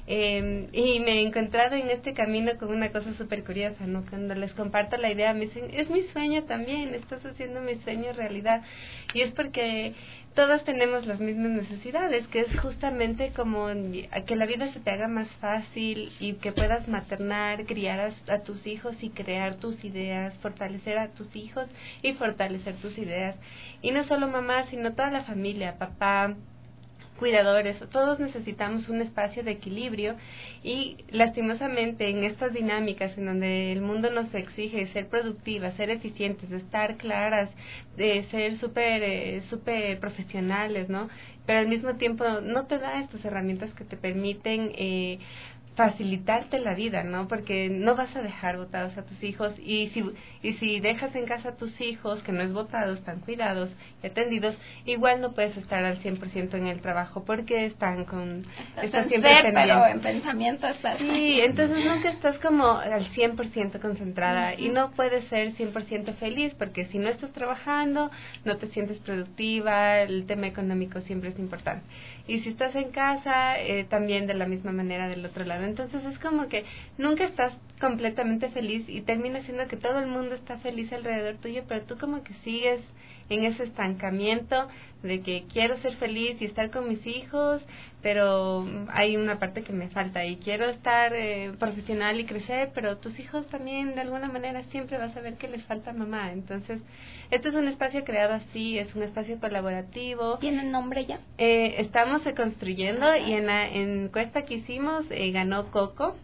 eh, y me he encontrado en este camino con una cosa súper curiosa, ¿no? Cuando les comparto la idea me dicen, es mi sueño también, estás haciendo mi sueño realidad, y es porque todos tenemos las mismas necesidades, que es justamente como que la vida se te haga más fácil y que puedas maternar, criar a, a tus hijos y crear tus ideas, fortalecer a tus hijos y fortalecer tus ideas. Y no solo mamá, sino toda la familia, papá, cuidadores, todos necesitamos un espacio de equilibrio y lastimosamente en estas dinámicas en donde el mundo nos exige ser productivas, ser eficientes, de estar claras, de ser súper eh, súper profesionales, ¿no? Pero al mismo tiempo no te da estas herramientas que te permiten eh, facilitarte la vida, ¿no? Porque no vas a dejar botados a tus hijos y si y si dejas en casa a tus hijos, que no es botados, están cuidados y atendidos, igual no puedes estar al cien por ciento en el trabajo porque están con... Estás, estás en siempre ser, pendiente. pero en pensamiento estás... Sí, entonces nunca estás como al cien por ciento concentrada uh-huh. y no puedes ser cien por ciento feliz porque si no estás trabajando, no te sientes productiva, el tema económico siempre es importante. Y si estás en casa, eh, también de la misma manera del otro lado. Entonces es como que nunca estás completamente feliz y termina siendo que todo el mundo está feliz alrededor tuyo, pero tú como que sigues en ese estancamiento de que quiero ser feliz y estar con mis hijos, pero hay una parte que me falta y quiero estar eh, profesional y crecer, pero tus hijos también de alguna manera siempre vas a ver que les falta mamá. Entonces, este es un espacio creado así, es un espacio colaborativo. ¿Tiene nombre ya? Eh, estamos eh, construyendo y en la encuesta que hicimos eh, ganó Coco.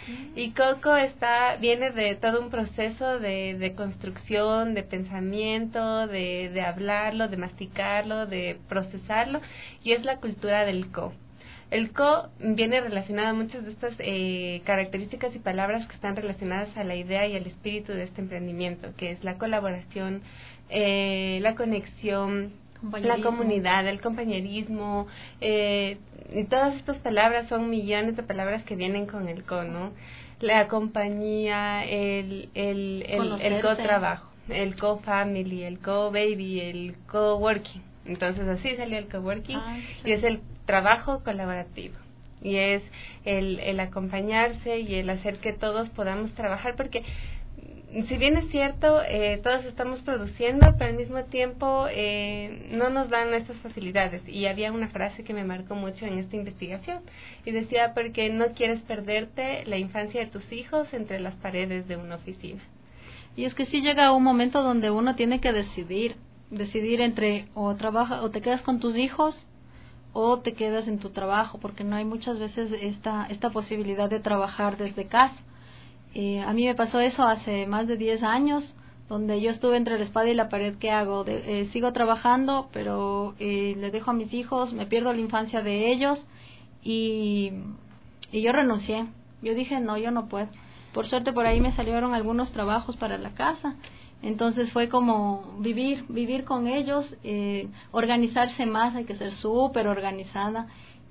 Y Coco está viene de todo un proceso de, de construcción, de pensamiento, de, de hablarlo, de masticarlo, de procesarlo, y es la cultura del co. El co viene relacionado a muchas de estas eh, características y palabras que están relacionadas a la idea y al espíritu de este emprendimiento, que es la colaboración, eh, la conexión, la comunidad, el compañerismo, eh, y todas estas palabras son millones de palabras que vienen con el co, ¿no? La compañía, el, el, el, el co-trabajo, el co-family, el co-baby, el co-working. Entonces así salió el co-working, ah, sí. Y es el trabajo colaborativo. Y es el, el acompañarse y el hacer que todos podamos trabajar, porque si bien es cierto, eh, todos estamos produciendo, pero al mismo tiempo eh, no nos dan estas facilidades. Y había una frase que me marcó mucho en esta investigación, y decía, porque no quieres perderte la infancia de tus hijos entre las paredes de una oficina. Y es que sí llega un momento donde uno tiene que decidir, decidir entre o trabaja o te quedas con tus hijos o te quedas en tu trabajo, porque no hay muchas veces esta, esta posibilidad de trabajar desde casa. Eh, a mí me pasó eso hace más de diez años, donde yo estuve entre la espada y la pared. ¿Qué hago? De, eh, sigo trabajando, pero eh, le dejo a mis hijos, me pierdo la infancia de ellos, y, y yo renuncié. Yo dije, no, yo no puedo. Por suerte por ahí me salieron algunos trabajos para la casa. Entonces fue como vivir, vivir con ellos, eh, organizarse más, hay que ser súper organizada.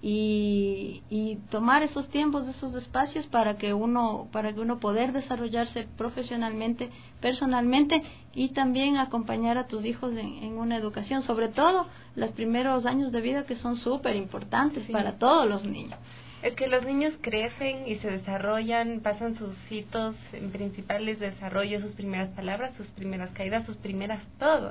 Y, y tomar esos tiempos, esos espacios para que uno para que uno poder desarrollarse profesionalmente, personalmente, y también acompañar a tus hijos en, en una educación, sobre todo los primeros años de vida, que son súper importantes, sí, para todos los niños. Es que los niños crecen y se desarrollan, pasan sus hitos principales de desarrollo, sus primeras palabras, sus primeras caídas, sus primeras todo.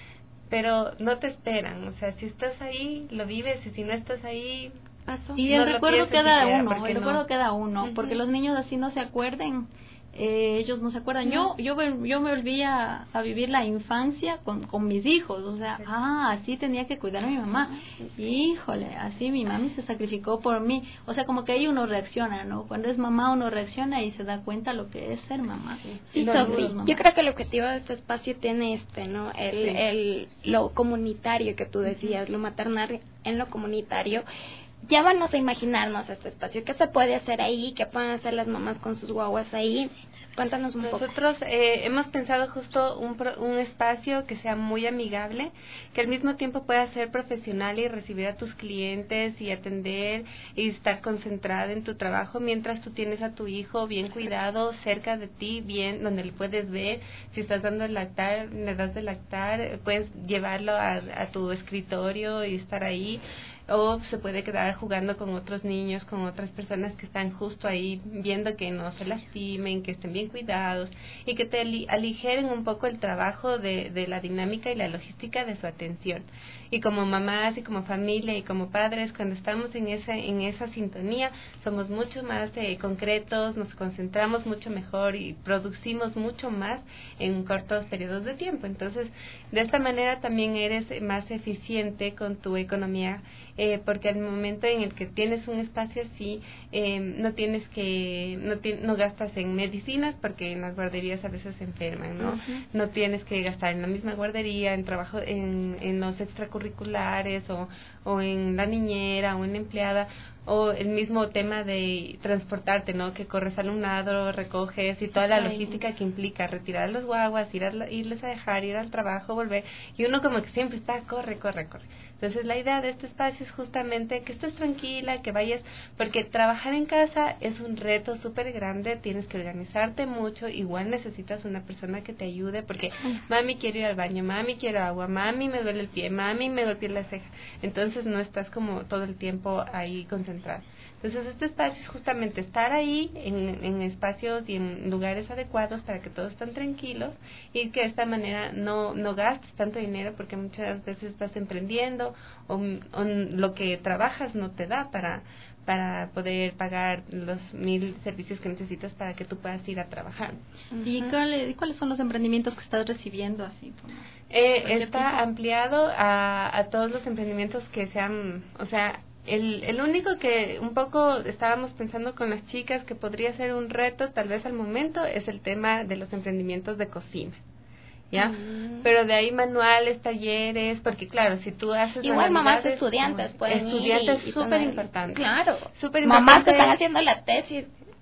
Pero no te esperan, o sea, si estás ahí, lo vives, y si no estás ahí, pasó. Y el no recuerdo queda uno, el no. recuerdo queda uno, uh-huh. Porque los niños así no se acuerden, eh, ellos no se acuerdan. No. Yo yo yo me volví a, a vivir la infancia con, con mis hijos, o sea, sí. ah, así tenía que cuidar a mi mamá. Híjole, así mi mami se sacrificó por mí. O sea, como que ahí uno reacciona, ¿no? Cuando es mamá uno reacciona y se da cuenta lo que es ser mamá. Sí, Sofi, yo creo que el objetivo de este espacio tiene este, ¿no? El, sí. el lo comunitario que tú decías, uh-huh. Lo maternal en lo comunitario. Ya vamos a imaginarnos este espacio. ¿Qué se puede hacer ahí? ¿Qué pueden hacer las mamás con sus guaguas ahí? Cuéntanos un Nosotros, poco. Nosotros eh, hemos pensado justo un, pro, un espacio que sea muy amigable, que al mismo tiempo pueda ser profesional y recibir a tus clientes y atender y estar concentrada en tu trabajo, mientras tú tienes a tu hijo bien cuidado, cerca de ti, bien, donde le puedes ver. Si estás dando de lactar, le das de lactar, puedes llevarlo a, a tu escritorio y estar ahí. O se puede quedar jugando con otros niños, con otras personas que están justo ahí viendo que no se lastimen, que estén bien cuidados y que te aligeren un poco el trabajo de, de la dinámica y la logística de su atención. Y como mamás y como familia y como padres, cuando estamos en esa, en esa sintonía, somos mucho más eh, concretos, nos concentramos mucho mejor y producimos mucho más en cortos periodos de tiempo. Entonces, de esta manera también eres más eficiente con tu economía, eh, porque al momento en el que tienes un espacio así, eh, no tienes que, no, ti, no gastas en medicinas, porque en las guarderías a veces se enferman, ¿no? Uh-huh. No tienes que gastar en la misma guardería, en trabajo, en, en los extracurriculares o, o en la niñera o en la empleada, o el mismo tema de transportarte, ¿no? Que corres alumnado, recoges y toda la logística que implica retirar a los guaguas, ir a, irles a dejar, ir al trabajo, volver, y uno como que siempre está, corre, corre, corre. Entonces la idea de este espacio es justamente que estés tranquila, que vayas, porque trabajar en casa es un reto súper grande, tienes que organizarte mucho, igual necesitas una persona que te ayude, porque mami quiero ir al baño, mami quiero agua, mami me duele el pie, mami me golpeé la ceja, entonces no estás como todo el tiempo ahí concentrado. Entonces este espacio es justamente estar ahí en, en espacios y en lugares adecuados para que todos estén tranquilos y que de esta manera no, no gastes tanto dinero, porque muchas veces estás emprendiendo o, o lo que trabajas no te da para, para poder pagar los mil servicios que necesitas para que tú puedas ir a trabajar. ¿Y cuál, cuáles son los emprendimientos que estás recibiendo así? Eh, está tipo? ampliado a, a todos los emprendimientos que sean, o sea, el, el único que un poco estábamos pensando con las chicas que podría ser un reto tal vez al momento es el tema de los emprendimientos de cocina. ¿Ya? Mm. Pero de ahí manuales, talleres, porque claro, si tú haces igual mamás estudiantes pueden estudiantes súper importante, claro, súper importante, mamás que están haciendo la tesis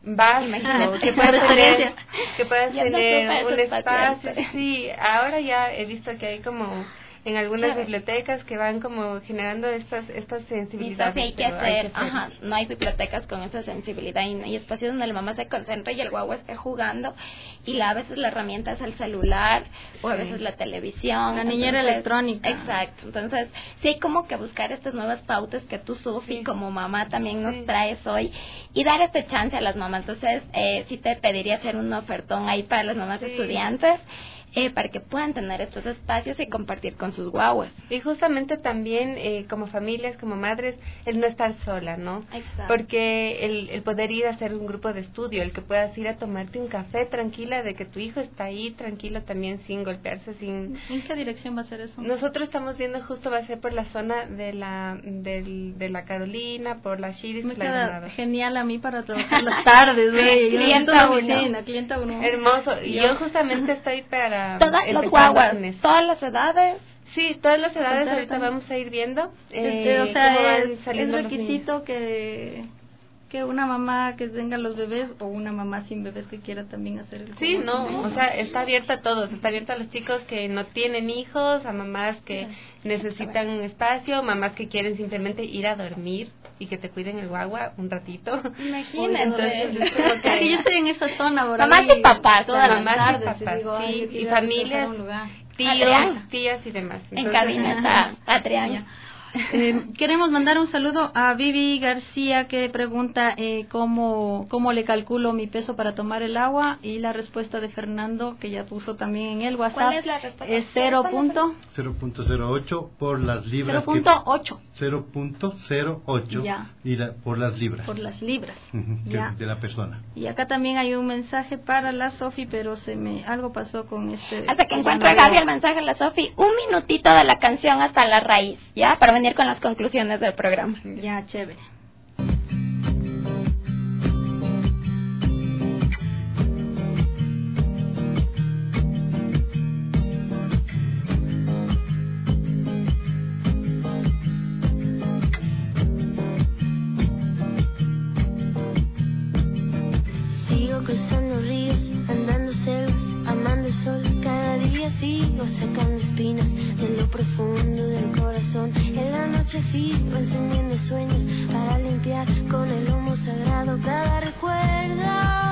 básico, que puedas tener, que puedas tener un espacio, sí, ahora ya he visto que hay como en algunas claro. bibliotecas que van como generando estas estas sensibilidades. Hay que hacer, hay que hacer. Ajá, no hay bibliotecas con esta sensibilidad y no hay espacios donde la mamá se concentre y el guagua esté jugando y la, a veces la herramienta es el celular o a veces la televisión. La niñera entonces, electrónica. Exacto, entonces sí hay como que buscar estas nuevas pautas que tú, Sofi, sí. como mamá también nos sí. traes hoy y dar este chance a las mamás. Entonces eh, sí te pediría hacer un ofertón ahí para las mamás sí. estudiantes. Eh, para que puedan tener estos espacios y compartir con sus guaguas. Y justamente también eh, como familias, como madres, el no estar sola, ¿no? Exacto. Porque el, el poder ir a hacer un grupo de estudio, el que puedas ir a tomarte un café tranquila de que tu hijo está ahí tranquilo también sin golpearse, sin... ¿En qué dirección va a ser eso? Nosotros estamos viendo justo va a ser por la zona de la del, de la Carolina, por la Chiris. Me queda genial a mí para trabajar las tardes, güey. clienta uno. clienta uno. Hermoso. Y yo justamente estoy para todas los guaguas, todas las edades. Sí, todas las edades ahorita vamos a ir viendo. Este, eh, o sea, es, es requisito que que una mamá que tenga los bebés o una mamá sin bebés que quiera también hacer el sí, no, también. O sea, está abierta a todos, está abierta a los chicos que no tienen hijos, a mamás que sí. necesitan un espacio, mamás que quieren simplemente ir a dormir y que te cuiden el guagua un ratito. Imagínate. Que yo estoy en esa zona, ¿verdad? Mamás y papás, todas las mamás y papás, digo, sí, y familias, tíos, Adriana. tías y demás. Entonces, en cabina está Adriana. Eh, queremos mandar un saludo a Vivi García que pregunta eh, cómo, cómo le calculo mi peso para tomar el agua y la respuesta de Fernando que ya puso también en el WhatsApp. ¿Cuál es la respuesta? Es cero punto cero ocho por las libras. cero punto ocho cero punto cero ocho ya. Y la, por las libras. Por las libras. Uh-huh, ya. De la persona. Y acá también hay un mensaje para la Sofi, pero se me algo pasó con este. Hasta que encuentre a Gaby el mensaje a la Sofi, un minutito de la canción hasta la raíz, ¿ya? Para venir con las conclusiones del programa. Ya, chévere. Sigo cruzando ríos, andando selvas, amando el sol. Cada día sigo sacando espinas de lo profundo del corazón. En la noche sigo encendiendo sueños para limpiar con el humo sagrado cada recuerdo.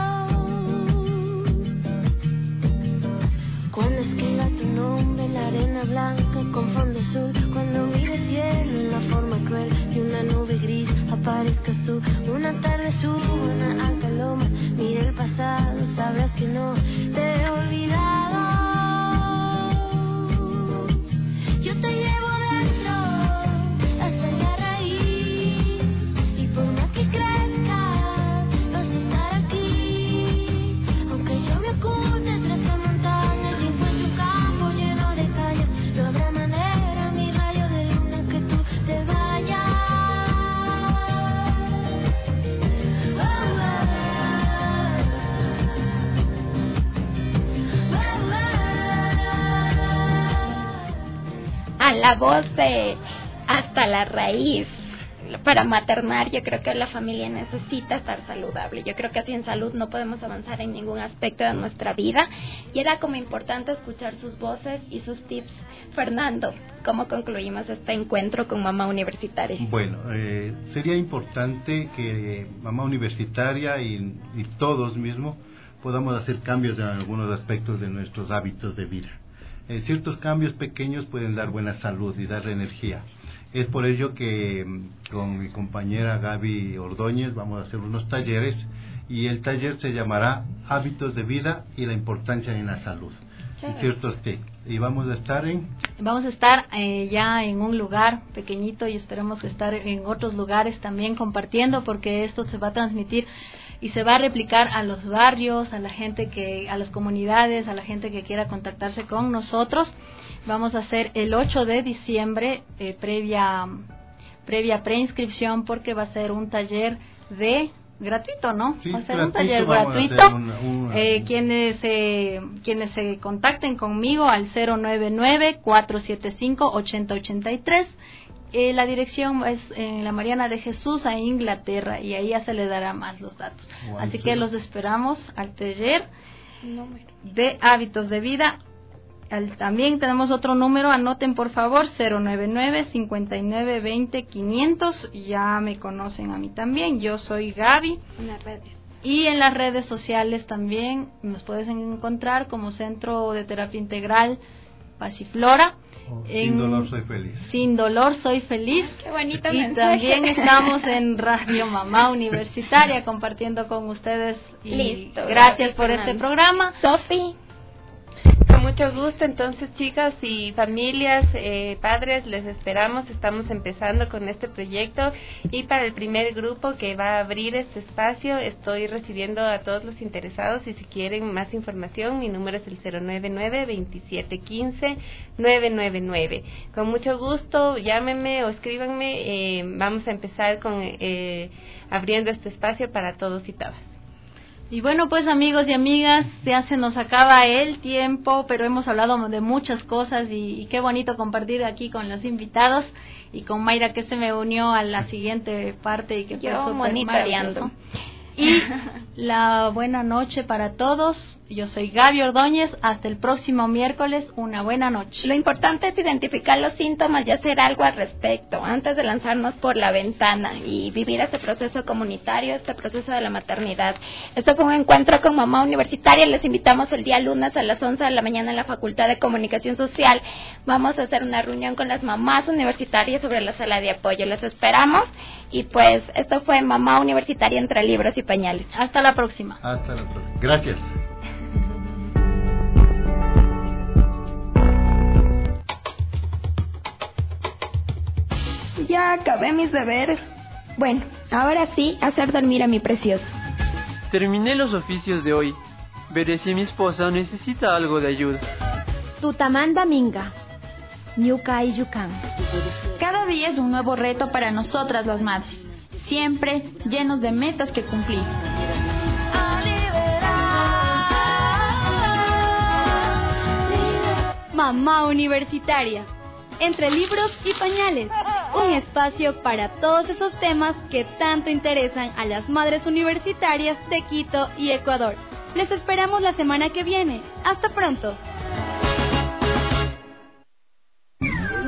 Cuando escriba tu nombre en la arena blanca con fondo azul, cuando mire el cielo en la forma cruel de una nube gris, aparezcas tú. Una tarde subo una alta loma, mire el pasado, sabrás que no te he olvidado. Yo te llevo dentro hasta la raíz y por más que crezcas vas a estar aquí. Aunque yo me oculte tras la montaña y encuentre un campo lleno de calles, no habrá manera, mi rayo de luna, que tú te vayas. Oh, oh, a la voz de hasta la raíz. Para maternar, yo creo que la familia necesita estar saludable. Yo creo que sin salud no podemos avanzar en ningún aspecto de nuestra vida. Y era como importante escuchar sus voces y sus tips. Fernando, ¿cómo concluimos este encuentro con Mamá Universitaria? Bueno, eh, sería importante que Mamá Universitaria y, y todos mismos podamos hacer cambios en algunos aspectos de nuestros hábitos de vida. Eh, ciertos cambios pequeños pueden dar buena salud y dar energía. Es por ello que con mi compañera Gaby Ordóñez vamos a hacer unos talleres y el taller se llamará Hábitos de Vida y la Importancia en la Salud. Chévere. ¿Ciertos que? Y vamos a estar en... Vamos a estar eh, ya en un lugar pequeñito y esperamos estar en otros lugares también compartiendo, porque esto se va a transmitir y se va a replicar a los barrios, a la gente que, a las comunidades, a la gente que quiera contactarse con nosotros. Vamos a hacer el ocho de diciembre, eh, previa previa preinscripción porque va a ser un taller de gratuito, ¿no? Sí, va a ser gratuito, un taller vamos a gratuito. hacer una- una- Eh, quienes eh, quienes se contacten conmigo al cero nueve nueve, cuatro siete cinco, ocho cero ocho tres. Eh, la dirección es en la Mariana de Jesús a Inglaterra y ahí ya se le dará más los datos. Wow, Así sí. que los esperamos al taller de hábitos de vida. Al- también tenemos otro número, anoten por favor, cero nueve nueve, cinco nueve dos cero, quinientos. Ya me conocen a mí también, yo soy Gaby. En las redes. Y en las redes sociales también nos puedes encontrar como Centro de Terapia Integral Pasiflora. Oh, En- sin dolor soy feliz. Sin dolor soy feliz. Qué bonito Y mensaje. también estamos en Radio Mamá Universitaria compartiendo con ustedes. Y Listo, gracias, gracias, por Fernanda. este programa. Sofi. Con mucho gusto, entonces, chicas y familias, eh, padres, les esperamos. Estamos empezando con este proyecto y para el primer grupo que va a abrir este espacio, estoy recibiendo a todos los interesados y si quieren más información, mi número es el cero nueve nueve, veintisiete quince, nueve nueve nueve. Con mucho gusto, llámenme o escríbanme. Eh, vamos a empezar con eh, abriendo este espacio para todos y todas. Y bueno, pues amigos y amigas, ya se nos acaba el tiempo, pero hemos hablado de muchas cosas y, y qué bonito compartir aquí con los invitados y con Mayra que se me unió a la siguiente parte y que fue Yo súper monitoreando. maravilloso. Y la buena noche para todos. Yo soy Gaby Ordóñez. Hasta el próximo miércoles. Una buena noche. Lo importante es identificar los síntomas y hacer algo al respecto antes de lanzarnos por la ventana y vivir este proceso comunitario, este proceso de la maternidad. Esto fue un encuentro con Mamá Universitaria. Les invitamos el día lunes a las once de la mañana en la Facultad de Comunicación Social. Vamos a hacer una reunión con las mamás universitarias sobre la sala de apoyo. Les esperamos. Y pues esto fue Mamá Universitaria entre libros y pañales. Hasta la próxima. Hasta la próxima. Gracias. Ya acabé mis deberes. Bueno, ahora sí, hacer dormir a mi precioso. Terminé los oficios de hoy. Veré si mi esposa necesita algo de ayuda. Tutamanda Minga. Ñuka y Yucan. Cada día es un nuevo reto para nosotras las madres, siempre llenos de metas que cumplir. Mamá Universitaria, entre libros y pañales, un espacio para todos esos temas que tanto interesan a las madres universitarias de Quito y Ecuador. Les esperamos la semana que viene. Hasta pronto.